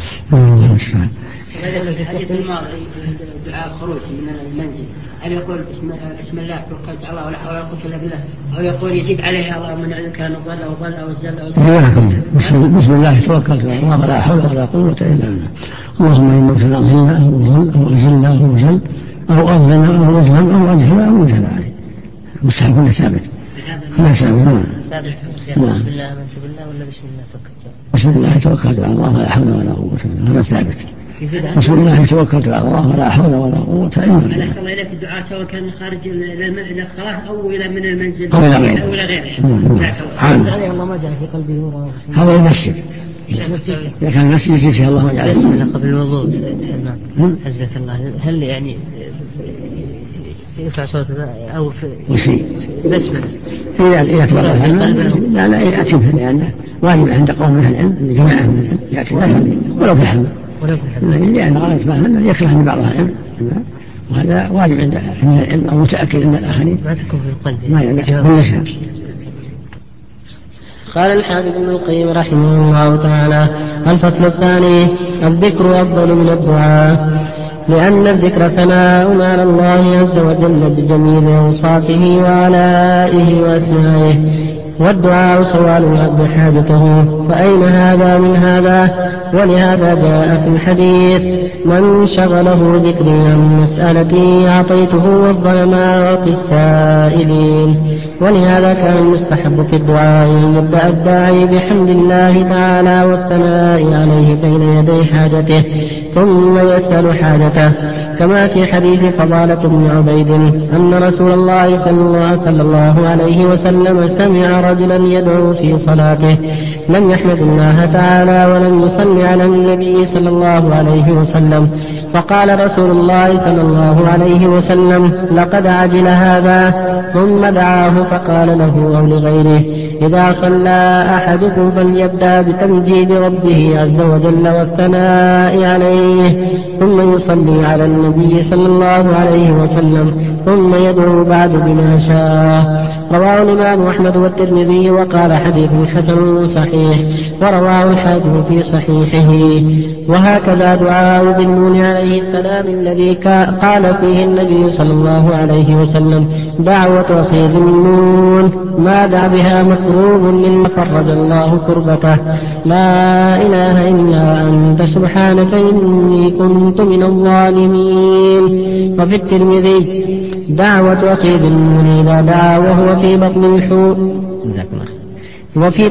الحديث الماضي دعاء الخروج من المنزل، هل يقول بسم, بسم الله توكلت على الله ولا حول ولا قوة إلا بالله، أو يقول يزيد عليها اللهم من علمك أن ضل أو ضل أو زل أو زل؟ بسم الله توكلت على الله ولا حول ولا قوة إلا بالله. اللهم إنك أظلنا أو ظل أو أزلنا أو زل أو أظلنا أو أظلم أو أجهل أو أجهل عليه. مستحب كله ثابت. لا ثابت. بسم الله آمنت بالله ولا بسم الله توكلت؟ بسم الله توكلت على الله ولا حول ولا قوة إلا بالله. هذا ثابت. بسم الله توكلت على الله ولا حول ولا قوة إلا بالله. أحسن الله إليك الدعاء سواء كان خارج إلى الصلاة أو إلى من المنزل أو إلى غيره. أو إلى غيره. الله ما جعل في قلبه نورا. هذا المسجد. إذا كان المسجد يزيد فيه الله ما جعل. بسم الله قبل الوضوء. حزك الله. هل يعني يرفع صوته أو في بسمة إذا إذا تبرع لا لا يأتي لأنه واجب عند قوم من العلم الجماعة من العلم يأتي ولو في الحمل لأن غاية ما أنه يكره أن بعضها العلم، وهذا واجب عند العلم أو متأكد عند الآخرين ما تكون في القلب ما يلزم. قال الحافظ ابن القيم رحمه الله تعالى: الفصل الثاني: الذكر أفضل من الدعاء. لأن الذكر ثناء على الله عز وجل بجميل أوصافه وآلائه وأسمائه، والدعاء سؤال العبد حاجته، فأين هذا من هذا؟ ولهذا جاء في الحديث: من شغله ذكري عن مسألتي أعطيته وافضل ما أعطي السائلين. ولهذا كان المستحب في الدعاء أن يبدأ الداعي بحمد الله تعالى والثناء عليه بين يدي حاجته ثم يسأل حاجته، كما في حديث فضالة بن عبيد أن رسول الله صلى الله عليه وسلم سمع رجلا يدعو في صلاته لم يحمد الله تعالى ولم يصل على النبي صلى الله عليه وسلم، فقال رسول الله صلى الله عليه وسلم: لقد عجل هذا، ثم دعاه فقال له أو لغيره: إذا صلى أحدكم فليبدأ بتمجيد ربه عز وجل والثناء عليه، ثم يصلي على النبي صلى الله عليه وسلم، ثم يدعو بعد بما شاء. رواه الإمام أحمد والترمذي وقال حديث حسن صحيح، ورواه الحاكم في صحيحه. وهكذا دعاء بالنون عليه السلام الذي قال فيه النبي صلى الله عليه وسلم: دعوة أخي ذي النون ما دعا بها مكروب مما فرج الله كربته، لا إله إلا أنت سبحانك إني كنت من الظالمين. وفي الترمذي: دعوة أخي ذي النون إذا دعا وهو في بطن الحوت. وفي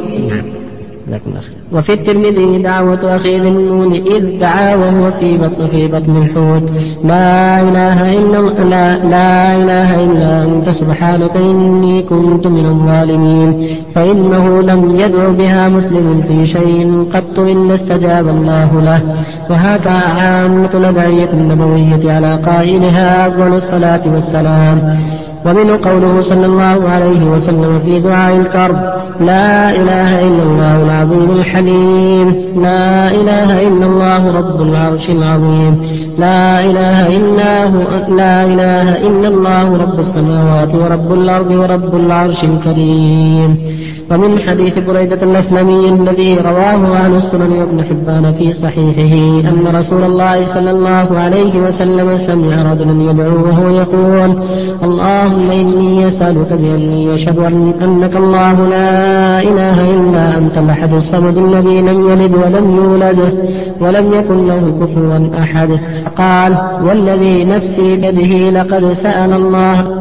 وفي الترمذي: دعوة أخي ذي النون إذ دعا وهو في بطن في بطن الحوت، لا إله إلا لا, لا إله إلا أنت سبحانك إني كنت من الظالمين، فإنه لم يدع بها مسلم في شيء قط إلا استجاب الله له. وهكذا عامة الأدعية النبوية على قائلها أفضل الصلاة والسلام. ومنه قوله صلى الله عليه وسلم في دعاء الكرب: لا إله إلا الله العظيم الحليم، لا إله إلا الله رب العرش العظيم، لا إله إلا هو لا إله إلا الله رب السماوات ورب الأرض ورب العرش الكريم. ومن حديث بريدة الأسلمي الذي رواه أهل السنن وابن حبان في صحيحه أن رسول الله صلى الله عليه وسلم سمع رجلا يدعو وهو يقول: اللهم إني أسألك بأني أشهد أنك الله لا إله إلا أنت الأحد الصمد الذي لم يلد ولم يولد ولم يكن له كفوا أحد. قال: والذي نفسي بيده لقد سأل الله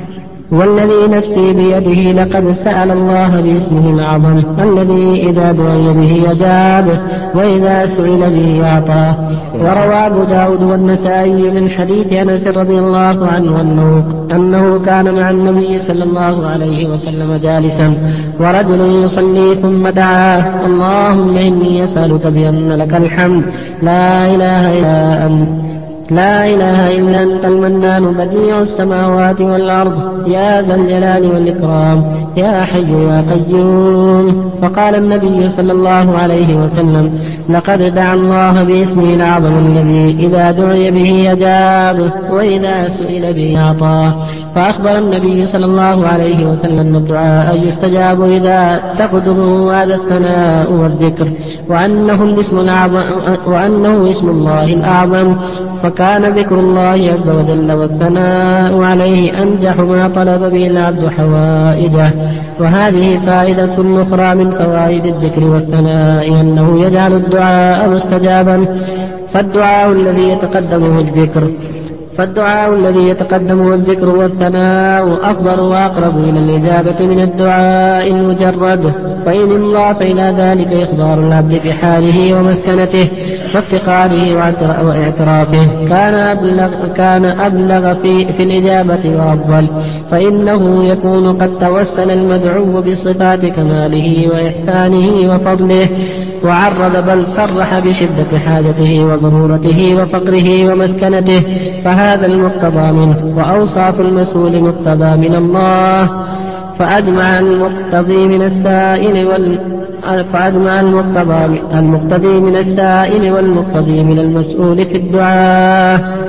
والذي نفسي بيده لقد سأل الله باسمه الأعظم الذي إذا دعي به أجابه وإذا سئل به أعطاه. وروى أبو داود والنسائي من حديث أنس رضي الله عنه أنه, أنه كان مع النبي صلى الله عليه وسلم جالسا ورجل يصلي ثم دعاه: اللهم إني أسألك بأن لك الحمد لا إله إلا أنت لا إله إلا أنت المنان بديع السماوات والأرض يا ذا الجلال والإكرام يا حي يا قيوم. فقال النبي صلى الله عليه وسلم: لقد دعا الله باسمه الأعظم الذي إذا دعي به أجابه وإذا سئل به أعطاه. فأخبر النبي صلى الله عليه وسلم أن الدعاء يستجاب إذا تقدمه هذا الثناء والذكر، وأنه الاسم الأعظم وأنه اسم الله الأعظم، فكان ذكر الله عز وجل والثناء عليه أنجح ما طلب به العبد حوائجه. وهذه فائدة أخرى من فوائد الذكر والثناء أنه يجعل الدعاء مستجابا، فالدعاء الذي يتقدمه الذكر فالدعاء الذي يتقدمه الذكر والثناء أفضل وأقرب إلى الإجابة من الدعاء المجرد. فإن انضاف إلى ذلك إخبار العبد بحاله ومسكنته وافتقاره واعترافه كان أبلغ, كان أبلغ في, في الإجابة وأفضل، فإنه يكون قد توسل المدعو بصفات كماله وإحسانه وفضله وعرض بل صرح بشدة حاجته وضرورته وفقره ومسكنته، فهذا المقتضى منه. وأوصاف المسؤول مقتضى من الله، فأجمع المقتضي من السائل وال فأجمع المقتضى المقتضي من السائل والمقتضي من المسؤول في الدعاء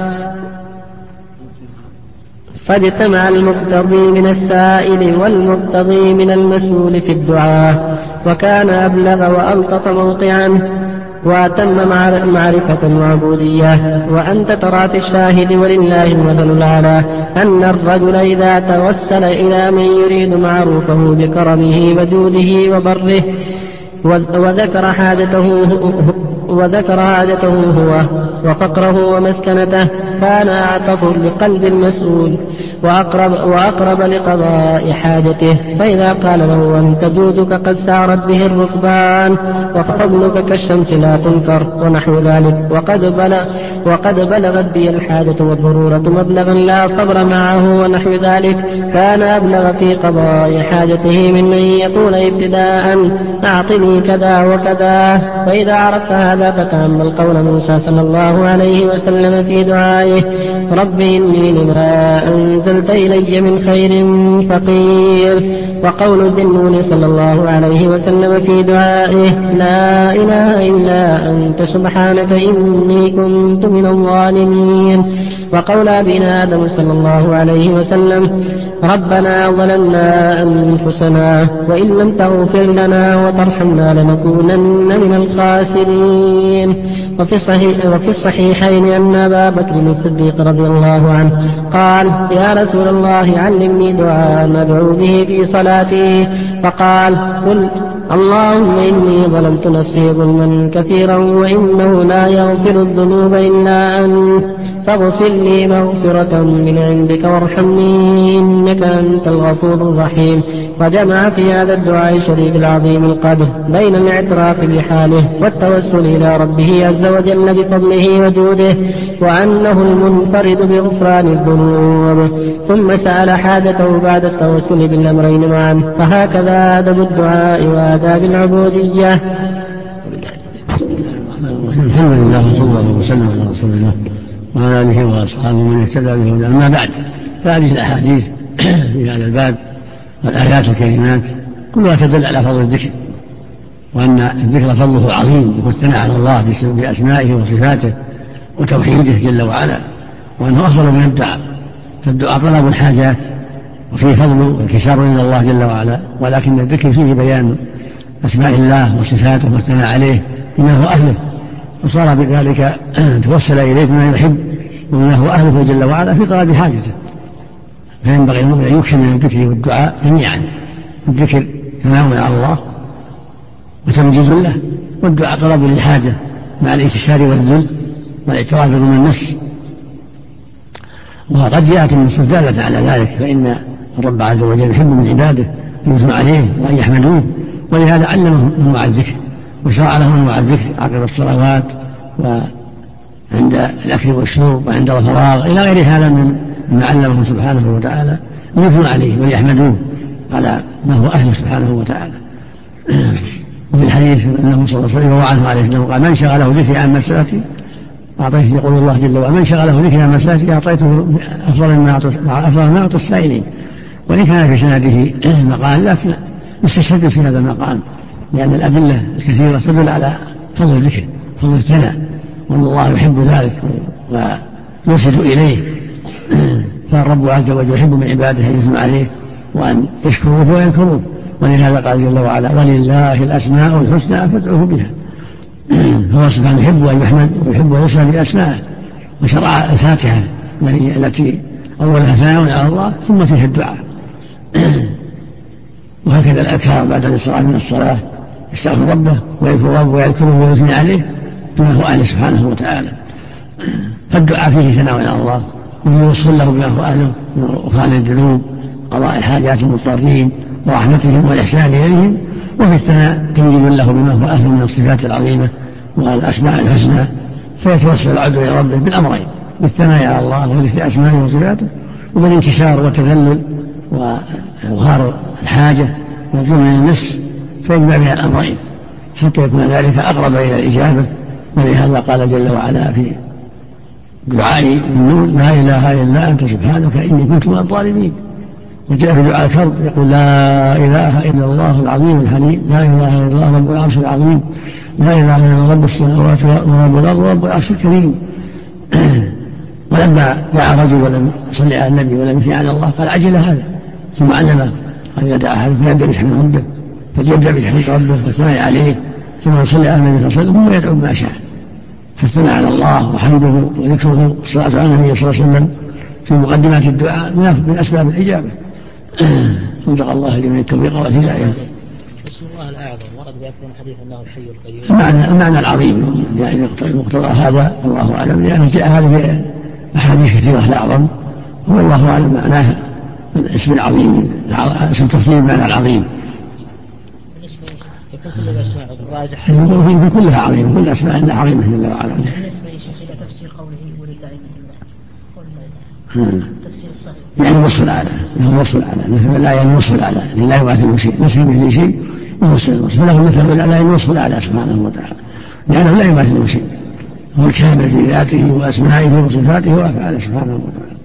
فاجتمع المقتضي من السائل والمقتضي من المسؤول في الدعاء، وكان أبلغ وألطف موقعا وأتم معرفة وعبودية. وأنت ترى في الشاهد ولله المثل الأعلى أن الرجل إذا توسل إلى من يريد معروفه بكرمه وجوده وبره وذكر حاجته وذكر حاجته هو وفقره ومسكنته كان أعطف لقلب المسؤول وأقرب, وأقرب لقضاء حاجته. فإذا قال له أنت جودك قد سارت به الركبان وفضلك كالشمس لا تنكر ونحو ذلك وقد, بلغ وقد بلغت بي الحاجة والضرورة مبلغا لا صبر معه ونحو ذلك كان أبلغ في قضاء حاجته من أن يقول ابتداء أعطني كذا وكذا. فإذا عرفت هذا فتأمل قول موسى صلى الله عليه وسلم في دعائه رب إني لما أنزلت إلي من خير فقير، وقول الذنون صلى الله عليه وسلم في دعائه لا إله إلا أنت سبحانك إني كنت من الظالمين، وقول أبينا آدم صلى الله عليه وسلم ربنا ظلمنا أنفسنا وإن لم تغفر لنا وترحمنا لنكونن من الخاسرين. وفي الصحيح وفي الصحيحين أن أبا بكر الصديق رضي الله عنه قال يا رسول الله علمني دعاء أدعو به في صلاتي، فقال قل اللهم إني ظلمت نفسي ظلما كثيرا وإنه لا يغفر الذنوب إلا أنت فاغفر لي مغفرة من عندك وارحمني إنك أنت الغفور الرحيم. وجمع في هذا الدعاء الشريف العظيم القدر بين الاعتراف بحاله والتوسل إلى ربه عز وجل بفضله وجوده وأنه المنفرد بغفران الذنوب، ثم سأل حاجته بعد التوسل بالأمرين معا. فهكذا أدب الدعاء وآداب العبودية. الحمد لله وصلى الله وسلم على رسول الله وعلى آله وأصحابه من اهتدى بهداه. أما بعد، فهذه الأحاديث في هذا الباب والآيات الكريمات كلها تدل على فضل الذكر، وأن الذكر فضله عظيم والثناء على الله بأسمائه وصفاته وتوحيده جل وعلا، وأنه أفضل من الدعاء. فالدعاء طلب الحاجات وفيه فضل وانكسار إلى الله جل وعلا، ولكن الذكر فيه بيان أسماء الله وصفاته والثناء عليه بما هو أهله، وصار بذلك توسل إليه بما يحب وما هو أهله جل وعلا في طلب حاجته. فينبغي المؤمن أن يكثر من الذكر والدعاء جميعا. الذكر ثناء على الله وتمجيد له، والدعاء طلب للحاجة مع الانكسار والذل والاعتراف بظلم النفس. وقد جاءت النصوص دالة على ذلك، فإن الرب عز وجل يحب من عباده أن يثنوا عليه وأن يحمدوه، ولهذا علمهم أنواع الذكر وشرع لهم أنواع الذكر عقب الصلوات وعند الأكل والشرب وعند الفراغ إلى غير هذا من ما علمهم سبحانه وتعالى أن يثنوا عليه ويحمدوه على ما هو أهله سبحانه وتعالى. وفي الحديث أنه صلى الله عليه وسلم عنه عليه السلام قال من شغله ذكري عن مسألتي أعطيته، يقول الله جل وعلا من شغله ذكري عن مسألتي أعطيته أفضل ما أعطى السائلين. وإن كان في سنده مقال لكن مستشهد في هذا المقام، لأن الأدلة الكثيرة تدل على فضل الذكر فضل الثناء، وأن الله يحب ذلك ويرشد إليه. فالرب عز وجل يحب من عباده أن يثنوا عليه وأن يشكروه ويذكروه، ولهذا قال جل وعلا ولله الأسماء الحسنى فادعوه بها. هو سبحانه يحب أن يحمد ويحب أن يصل بأسمائه، وشرع الفاتحة التي أولها ثناء على الله ثم فيها الدعاء. وهكذا الأذكار بعد الإسراء من الصلاة يستغفر ربه ويذكر ربه ويذكره ويثني عليه بما هو أهله سبحانه وتعالى. فالدعاء فيه ثناء على الله ويوصل له بما هو أهله من غفران الذنوب قضاء الحاجات المضطرين ورحمتهم والإحسان إليهم، وفي الثناء تمجيد له بما هو أهله من الصفات العظيمة والأسماء الحسنى، فيتوسل العبد إلى ربه بالأمرين بالثناء على الله وذكر أسمائه وصفاته، وبالانكسار والتذلل وإظهار الحاجة والظلم للنفس، فيجمع بين الأمرين حتى يكون ذلك أقرب إلى الإجابة. ولهذا قال جل وعلا في دعائي النون لا إله إلا أنت سبحانك إني كنت من الظالمين. وجاء في دعاء الكرب يقول لا إله إلا الله العظيم الحليم، لا إله إلا الله رب العرش العظيم، لا إله إلا الله رب السماوات ورب الأرض ورب العرش الكريم. ولما دعا رجل ولم يصلي على النبي ولم يثني على الله قال عجل هذا، ثم علمه قال إذا دعا أحد فليبدأ بحمد ربه، فليبدأ بحمد ربه والثناء عليه ثم يصلي على النبي صلى الله عليه وسلم ثم يدعو بما شاء. فالثناء على الله وحمده وذكره والصلاة على النبي صلى الله عليه وسلم في مقدمات الدعاء من أسباب الإجابة. صدق الله لمن التوفيق والهداية. اسم الله الأعظم ورد بأكثر من حديث أنه الحي القيوم. المعنى المعنى العظيم يعني مقتضى هذا الله أعلم، لأن جاء هذا في أحاديث كثيرة الأعظم، والله أعلم معناه الاسم العظيم، اسم تفضيل معنى العظيم. يكون كل الأسماء الراجحة في كلها عظيم، كل الأسماء إلا عظيمة جل وعلا. بالنسبة إلى تفسير قوله ولله مثل تفسير الصحيح يعني الوصف الأعلى، له الوصف الأعلى، مثل الآية الوصف الأعلى، لا يماثل شيء، ليس مثل شيء يمثل الوصف، فله مثل الآية الوصف الأعلى سبحانه وتعالى، لأنه لا يماثل شيء، هو الكامل في ذاته وأسمائه وصفاته وأفعاله سبحانه وتعالى.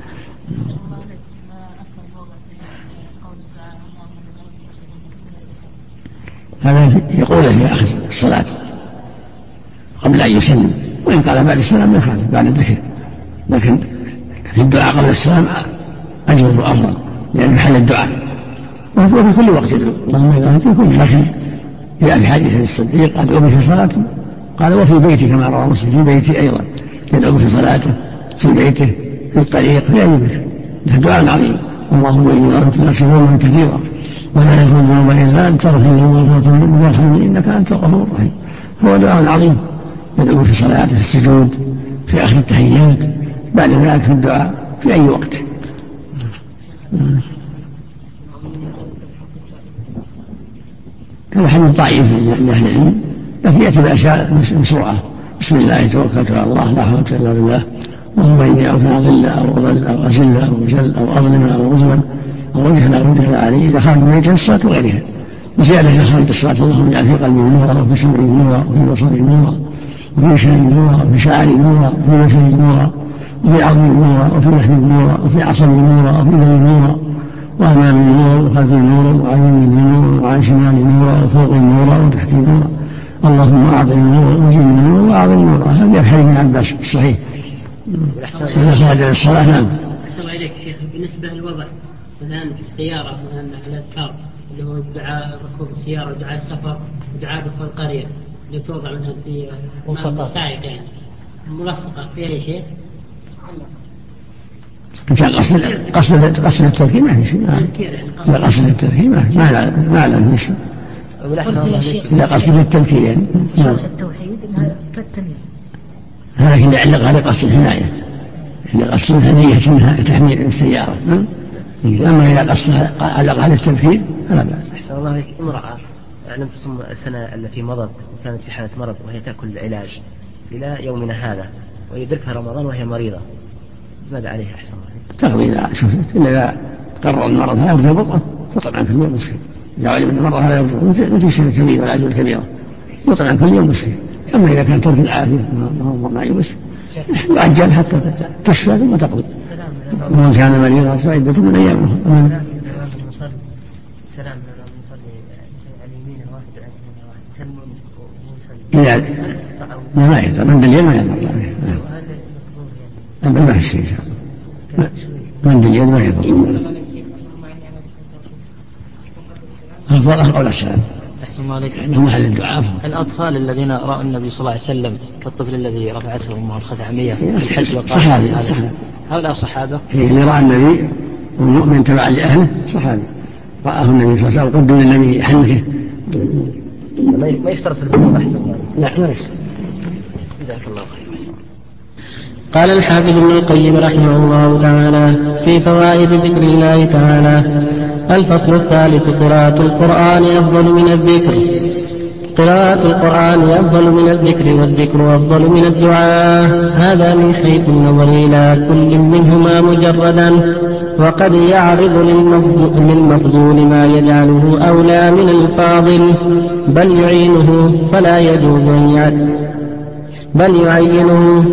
هذا يقول في آخر الصلاة قبل أن يسلم، وإن قال بعد السلام ما يخالف بعد الذكر، لكن في الدعاء قبل السلام أجر وأفضل، يعني محل الدعاء، وفي كل وقت يدعو اللهم إله في كل، لكن جاء في حديث الصديق أدعو في صلاته، قال وفي بيتي كما روى مسلم في بيتي أيضا يدعو في صلاته في بيته في الطريق في أي بيت، دعاء عظيم. اللهم إني أردت نفسي ظلما كثيرا ولا يغفر الذنوب إلا أنت تغفر لي وارحمني إنك أنت الغفور الرحيم. هو دعاء عظيم يدعو في صلاته في السجود في آخر التحيات، بعد ذلك في الدعاء في أي وقت. هذا حديث ضعيف من أهل العلم، لكن يأتي بأشياء مشروعة. بسم الله توكلت على الله لا حول إلا بالله، اللهم إني أعوذ أن أضل أو أضل أو أزل أو أجل أو أظلم أو أظلم أو وجه أو وجه عليه إذا خرج من الصلاة وغيرها. وزيادة إذا خرج الصلاة اللهم اجعل في قلبي نورا وفي سمعي نورا وفي بصري نورا وفي لساني نورا وفي شعري نورا وفي بشري نورا وفي عظمي نورا وفي لحمي نورا وفي عصبي نورا وفي ذنبي نورا وأمامي نورا وخلفي نورا وعن يميني نورا وعن شمالي نورا وفوقي نورا وتحتي نورا، اللهم أعطني نورا وزدني نورا وأعطني نورا. هذا في حديث ابن عباس الصحيح. إذا خرج الصلاة نعم. أحسن إليك شيخ، بالنسبة للوضع مثلا في السيارة مثلا الأذكار اللي هو دعاء ركوب السيارة ودعاء السفر ودعاء دخول القرية اللي توضع مثلا في السائق يعني ملصقة في أي شيء؟ كان قصد قصد قصد التركيب ما في شيء. لا قصد التركيب ما ما ما أعلم شيء. لا قصد التركيب يعني. التوحيد إنها كالتمييز. هذا اللي يعلق على قصد الحماية، اللي قصد هدية منها تحميل السيارة. أما إذا قصد علق على التركيب فلا بأس. أحسن الله عليك. امرأة لم تصم السنة التي مضت وكانت في حالة مرض وهي تأكل العلاج إلى يومنا هذا ويدركها رمضان وهي مريضة، ماذا عليها أحسن الله؟ تقضي إذا شفت إلا إذا قرر المرض هذا يرجع بطء تطلع عن كل يوم مسكين. إذا علم أن المرض هذا يرجع مثل سنة كبيرة والعجل الكبيرة يطلع عن كل يوم مسكين. أما إذا كان ترك العافية ما يبس يعجل حتى تشفى ثم تقضي. ومن كان مريضا فعدة من أيام أخرى. لا ما يقدر من اليد ما يقدر أبدا ما الشيء من اليد ما يقدر أفضل قول السلام. محل الدعاء. الأطفال الذين رأوا النبي صلى الله عليه وسلم كالطفل الذي رفعته أمه الخثعمية في الحج وقال صحابي هؤلاء صحابة. اللي رأى النبي والمؤمن تبع لأهله صحابي رآه النبي صلى الله عليه وسلم قدم النبي حنكه ما يشترط البلوغ أحسن يعني. لا ما يشترط. جزاك الله خير. قال الحافظ ابن القيم رحمه الله تعالى في فوائد ذكر الله تعالى: الفصل الثالث: قراءة القرآن أفضل من الذكر. قراءة القرآن أفضل من الذكر، والذكر أفضل من الدعاء، هذا من حيث النظر إلى كل منهما مجردا، وقد يعرض للمفضول ما يجعله أولى من الفاضل، بل يعينه فلا يجوز أن بل يعينه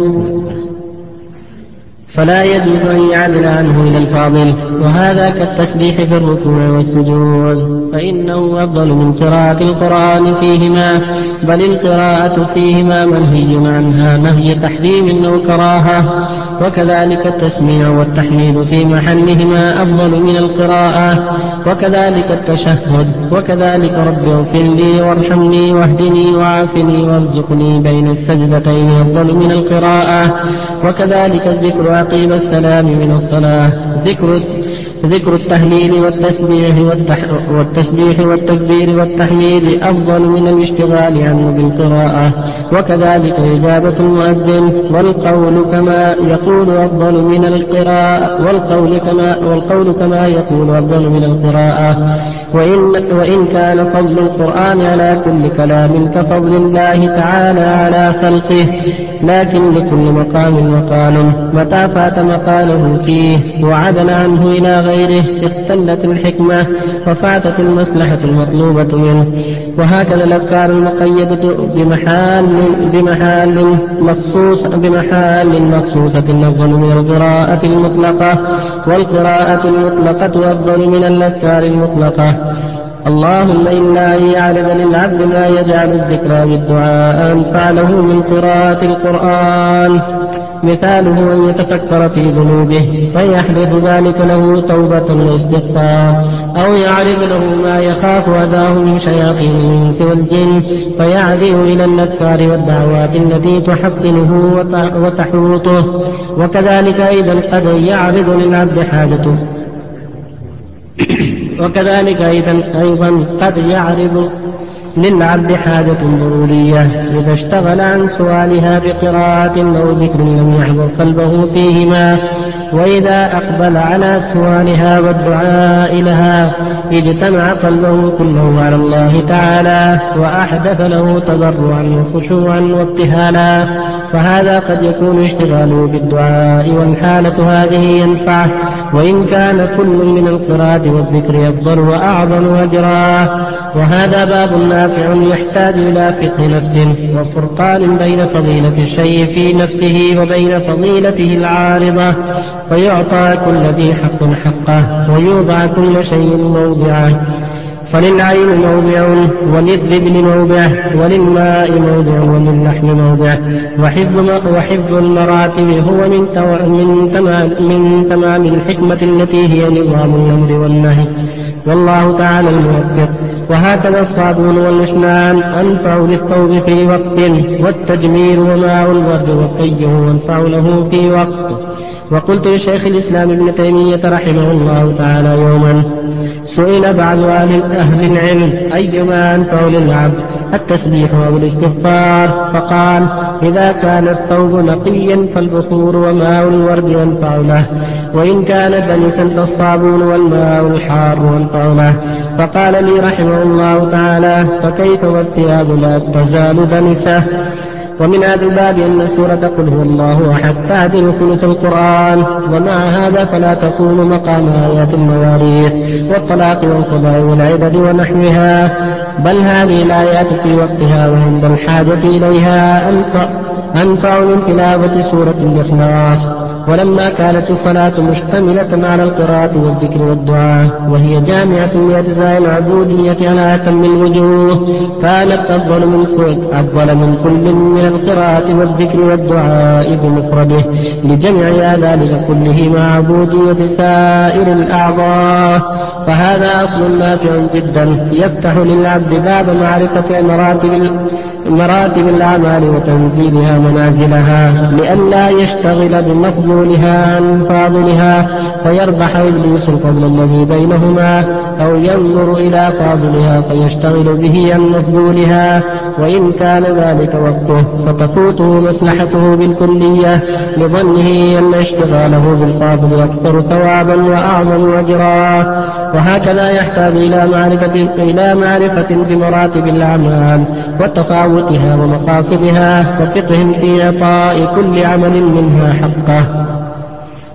فلا يجوز أن يعدل عنه إلى الفاضل، وهذا كالتسبيح في الركوع والسجود، فإنه أفضل من قراءة القرآن فيهما، بل القراءة فيهما منهي عنها نهي تحريم أو كراهة، وكذلك التسميع والتحميد في محلهما أفضل من القراءة، وكذلك التشهد، وكذلك رب اغفر لي وارحمني واهدني وعافني وارزقني بين السجدتين أفضل من القراءة، وكذلك الذكر عقيب السلام من الصلاة، ذكر ذكر التهليل والتسبيح والتسبيح والتكبير والتحميد أفضل من الاشتغال عنه بالقراءة، وكذلك إجابة المؤذن والقول كما يقول أفضل من القراءة والقول كما والقول كما يقول أفضل من القراءة، وإن وإن كان فضل القرآن على كل كلام كفضل الله تعالى على خلقه، لكن لكل مقام مقال، متى فات مقاله فيه وعدل عنه إلى غيره اختلت الحكمة وفاتت المصلحة المطلوبة منه. وهكذا الأذكار المقيدة بمحال بمحال مخصوص بمحال مخصوصة أفضل من القراءة المطلقة، والقراءة المطلقة أفضل من الأذكار المطلقة. اللهم إلا أن يعلم للعبد ما يجعل الذكر بالدعاء أنفع له من قراءة القرآن، مثاله أن يتفكر في ذنوبه فيحدث ذلك له توبة واستغفار، أو يعرف له ما يخاف أذاه من شياطين الإنس والجن فيعدل إلى الأذكار والدعوات التي تحصنه وتحوطه. وكذلك أيضا قد يعرض للعبد حاجته وكذلك أيضا قد يعرض للعبد حاجة ضرورية إذا اشتغل عن سؤالها بقراءة أو ذكر لم يحضر قلبه فيهما، وإذا أقبل على سؤالها والدعاء لها اجتمع قلبه كله على الله تعالى وأحدث له تضرعا وخشوعا وابتهالا، فهذا قد يكون اشتغاله بالدعاء والحالة هذه ينفعه، وإن كان كل من القراءة والذكر أفضل وأعظم أجرا. وهذا باب نافع يحتاج إلى فقه نفس وفرقان بين فضيلة الشيء في نفسه وبين فضيلته العارضة، ويعطى كل ذي حق حقه ويوضع كل شيء موضعه. فللعين موضع وللذبل موضع وللماء موضع وللحم موضع، وحفظ المراتب هو من, من, تمام من تمام الحكمة التي هي نظام الأمر والنهي، والله تعالى الموفق. وهكذا الصابون والمشنان أنفع للثوب في وقت، والتجمير وماء الورد والطيه أنفع له في وقت. وقلت لشيخ الإسلام ابن تيمية رحمه الله تعالى يوما، سئل بعض أهل العلم أيما أنفع للعبد التسبيح أو الاستغفار، فقال إذا كان الثوب نقيا فالبخور وماء الورد أنفع له، وإن كان دنسا فالصابون والماء الحار أنفع له. فقال لي رحمه الله تعالى فكيف والثياب لا تزال دنسة؟ ومن هذا الباب أن سورة قل هو الله أحد تعدل ثلث القرآن، ومع هذا فلا تكون مقام آيات المواريث والطلاق والقضاء والعدد ونحوها، بل هذه الآيات في وقتها وعند الحاجة إليها أنفع, أنفع من تلاوة سورة الإخلاص. ولما كانت الصلاة مشتملة على القراءة والذكر والدعاء وهي جامعة لأجزاء العبودية على أتم الوجوه، كانت أفضل من كل أفضل من كل من القراءة والذكر والدعاء بمفرده لجمع ذلك كله مع عبودية سائر الأعضاء. فهذا أصل نافع جدا يفتح للعبد باب معرفة مراتب مراتب الأعمال وتنزيلها منازلها، لئلا يشتغل بمفضولها عن فاضلها فيربح إبليس الفضل الذي بينهما، أو ينظر إلى فاضلها فيشتغل به عن مفضولها، وإن كان ذلك وقته فتفوته مصلحته بالكلية لظنه أن اشتغاله بالفاضل أكثر ثوابا وأعظم أجرا. وهكذا يحتاج إلى معرفة إلى معرفة بمراتب الأعمال وتفاوتها ومقاصدها وفقه في إعطاء كل عمل منها حقه.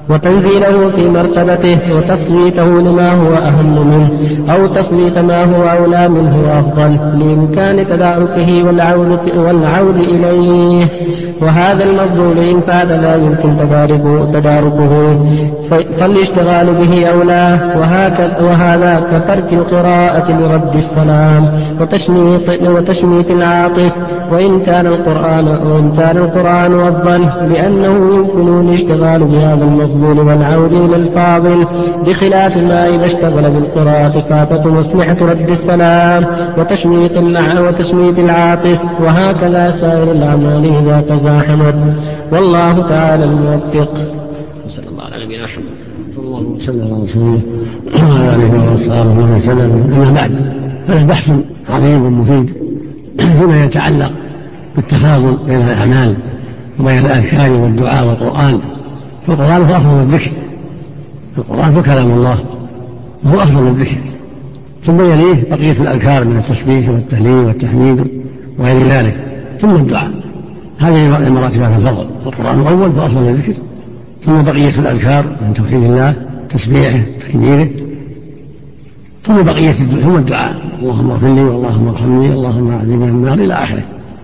وتنزيله في مرتبته وتفويته لما هو أهم منه أو تفويت ما هو أولى منه وأفضل لإمكان تداركه والعود, والعود إليه. وهذا المفضول إن فات لا يمكن تداركه, تداركه فالاشتغال به أولى. وهذا كترك القراءة لرد السلام وتشميت, وتشميت العاطس وإن كان القرآن, وإن كان القرآن أفضل لأنه يمكن الاشتغال بهذا المفضول والعود إلى الفاضل بخلاف ما إذا اشتغل بالقراءة فاتت مصلحة رد السلام وتشميت, وتشميت العاطس. وهكذا سائر الأعمال إذا تزاحمت. والله تعالى الموفق. صلى الله على نبينا محمد صلى الله عليه وسلم على رسوله وعلى آله وصحبه ومن سلم. أما بعد هذا بحث عظيم ومفيد فيما يتعلق بالتفاضل بين الأعمال وبين الأذكار والدعاء والقرآن. فالقرآن هو أفضل الذكر، القرآن هو كلام الله وهو أفضل الذكر، ثم يليه بقية الأذكار من التسبيح والتهليل والتحميد وغير ذلك، ثم الدعاء. هذه المراتب في الفضل. القرآن الأول هو أفضل الذكر، ثم بقية الأذكار من توحيد الله تسبيحه تكبيره، ثم بقية ثم الدعاء اللهم اغفر لي واللهم ارحمني اللهم اعذني من النار إلى آخره.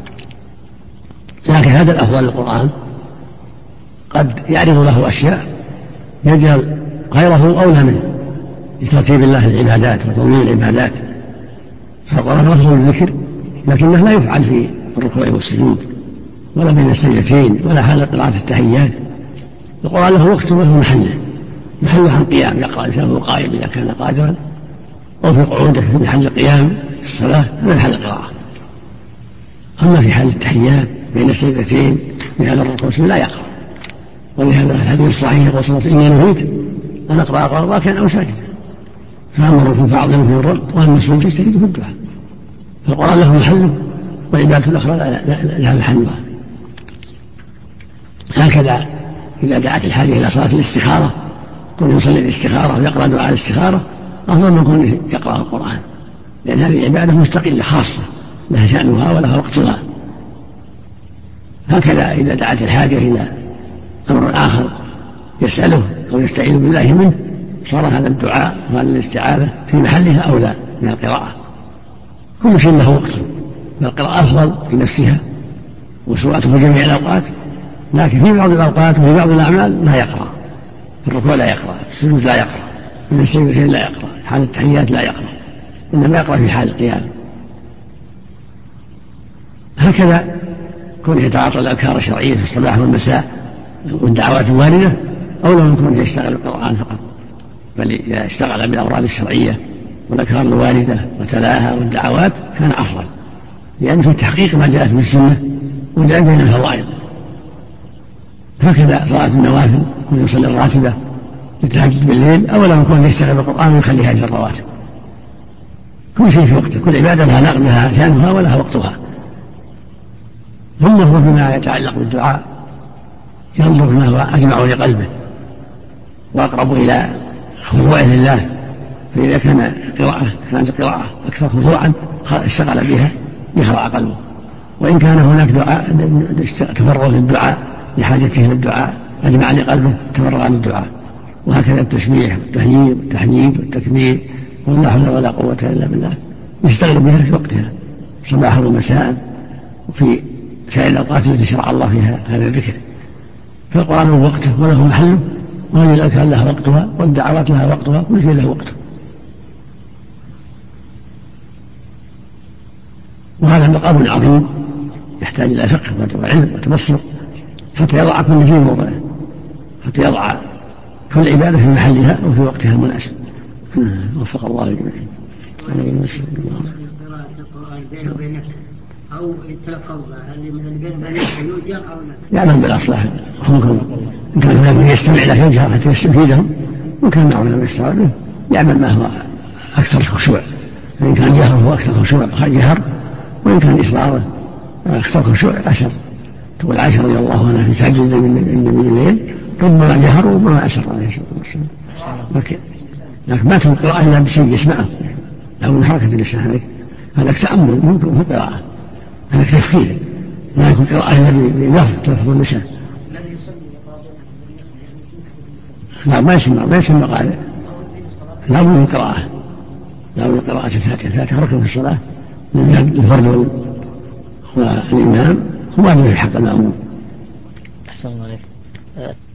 لكن هذا الأفضل للقرآن قد يعرض له أشياء يجعل غيره أولى منه لترتيب الله العبادات وتنظيم العبادات. فالقرآن أفضل الذكر لكنه لا يفعل في الركوع والسجود ولا بين السجدتين ولا حال قراءة التحيات. القرآن له وقت وله محله، محله عن قيام يقرأ الإنسان قائم إذا كان قادرا، أو في قعوده في محل القيام في الصلاة هذا محل القراءة. أما في حال التحيات بين السجدتين في حال الركوع والسجود لا يقرأ. ولهذا الحديث الصحيح يقول صلى الله عليه وسلم إني نهيت أن أقرأ قال راكعا أو ساجدا، فأمر في فأعظم في الرب وأما السجود يجتهد في الدعاء. فالقرآن له محله والعبادة الأخرى لها محلها. هكذا إذا دعت الحاجة إلى صلاة الاستخارة كون يصلي الاستخارة ويقرأ دعاء الاستخارة أفضل من كونه يقرأ القرآن، لأن هذه عبادة مستقلة خاصة لها شأنها ولها وقتها. هكذا إذا دعت الحاجة إلى أمر آخر يسأله أو يستعيذ بالله منه صار هذا الدعاء وهذا الاستعاذة في محلها أولى من القراءة. كل شيء له وقته، فالقراءة أفضل في نفسها وسواءته في جميع الأوقات، لكن في بعض الأوقات وفي بعض الأعمال لا يقرأ. في الركوع لا يقرأ، في السجود لا يقرأ، من السجدتين لا يقرأ، حال التحيات لا يقرأ، إنما يقرأ في حال القيام. هكذا كونه يتعاطى الأذكار الشرعية في الصباح والمساء والدعوات الواردة أولى من كونه يشتغل بالقرآن فقط، بل إذا اشتغل بالأوراد الشرعية والأذكار الواردة وتلاها والدعوات كان أفضل، لأن في تحقيق ما جاءت من السنة وجاءت من الفضائل. هكذا صلاة النوافل كون يصلي الراتبة يتهجد بالليل أولا من كونه يشتغل بالقرآن ويخليها في الرواتب. كل شيء في وقته، كل عبادة لها نقد لها شأنها ولها وقتها. ثم هو فيما يتعلق بالدعاء ينظر ما هو أجمع لقلبه وأقرب إلى خضوعه لله، فإذا كان قراءة كانت قراءة أكثر خضوعا اشتغل بها يخضع قلبه، وإن كان هناك دعاء تفرغ للدعاء لحاجته للدعاء أجمع لقلبه تفرغ للدعاء. وهكذا التسبيح والتهليل والتحميد والتكبير ولا حول ولا قوة إلا بالله يشتغل بها في وقتها صباحا ومساء وفي سائر الأوقات التي شرع الله فيها هذا الذكر. فالقرآن له وقته وله محله، وهذه الأذكار لها وقتها والدعوات لها وقتها، كل شيء له وقته. وهذا مقام عظيم يحتاج إلى فقه وعلم وتبصر حتى يضع كل شيء موضعه، حتى يضع كل عبادة في محلها وفي وقتها المناسب. وفق الله الجميع. قراءة القرآن بينه وبين نفسه أو التلفظ اللي من البين بين يوجر أو لا؟ يعمل بالأصلح، ممكن إن كان هناك من يستمع له يجهر حتى يستفيدهم، وإن كان معه من يستمع له يعمل ما هو أكثر خشوع. إن كان جهر هو أكثر خشوع جهر، وإن كان إصراره أكثر خشوع عشر. تقول عائشة رضي الله عنها في تهجد النبي الليل ربما جهر وربما أسر عليه الصلاة والسلام، لكن ما تكون قراءة إلا بشيء يسمعه أو من حركة اللسان، هذا تأمل ممكن في قراءة، هذا تفكير، لا يكون قراءة إلا بلفظ تلفظ اللسان. لا ما يسمى ما يسمى قارئ، لا بد من قراءة، لا بد من قراءة الفاتحة. الفاتحة ركن في الصلاة للفرد والإمام هو أدري الحق المأمون. أحسن الله عليك.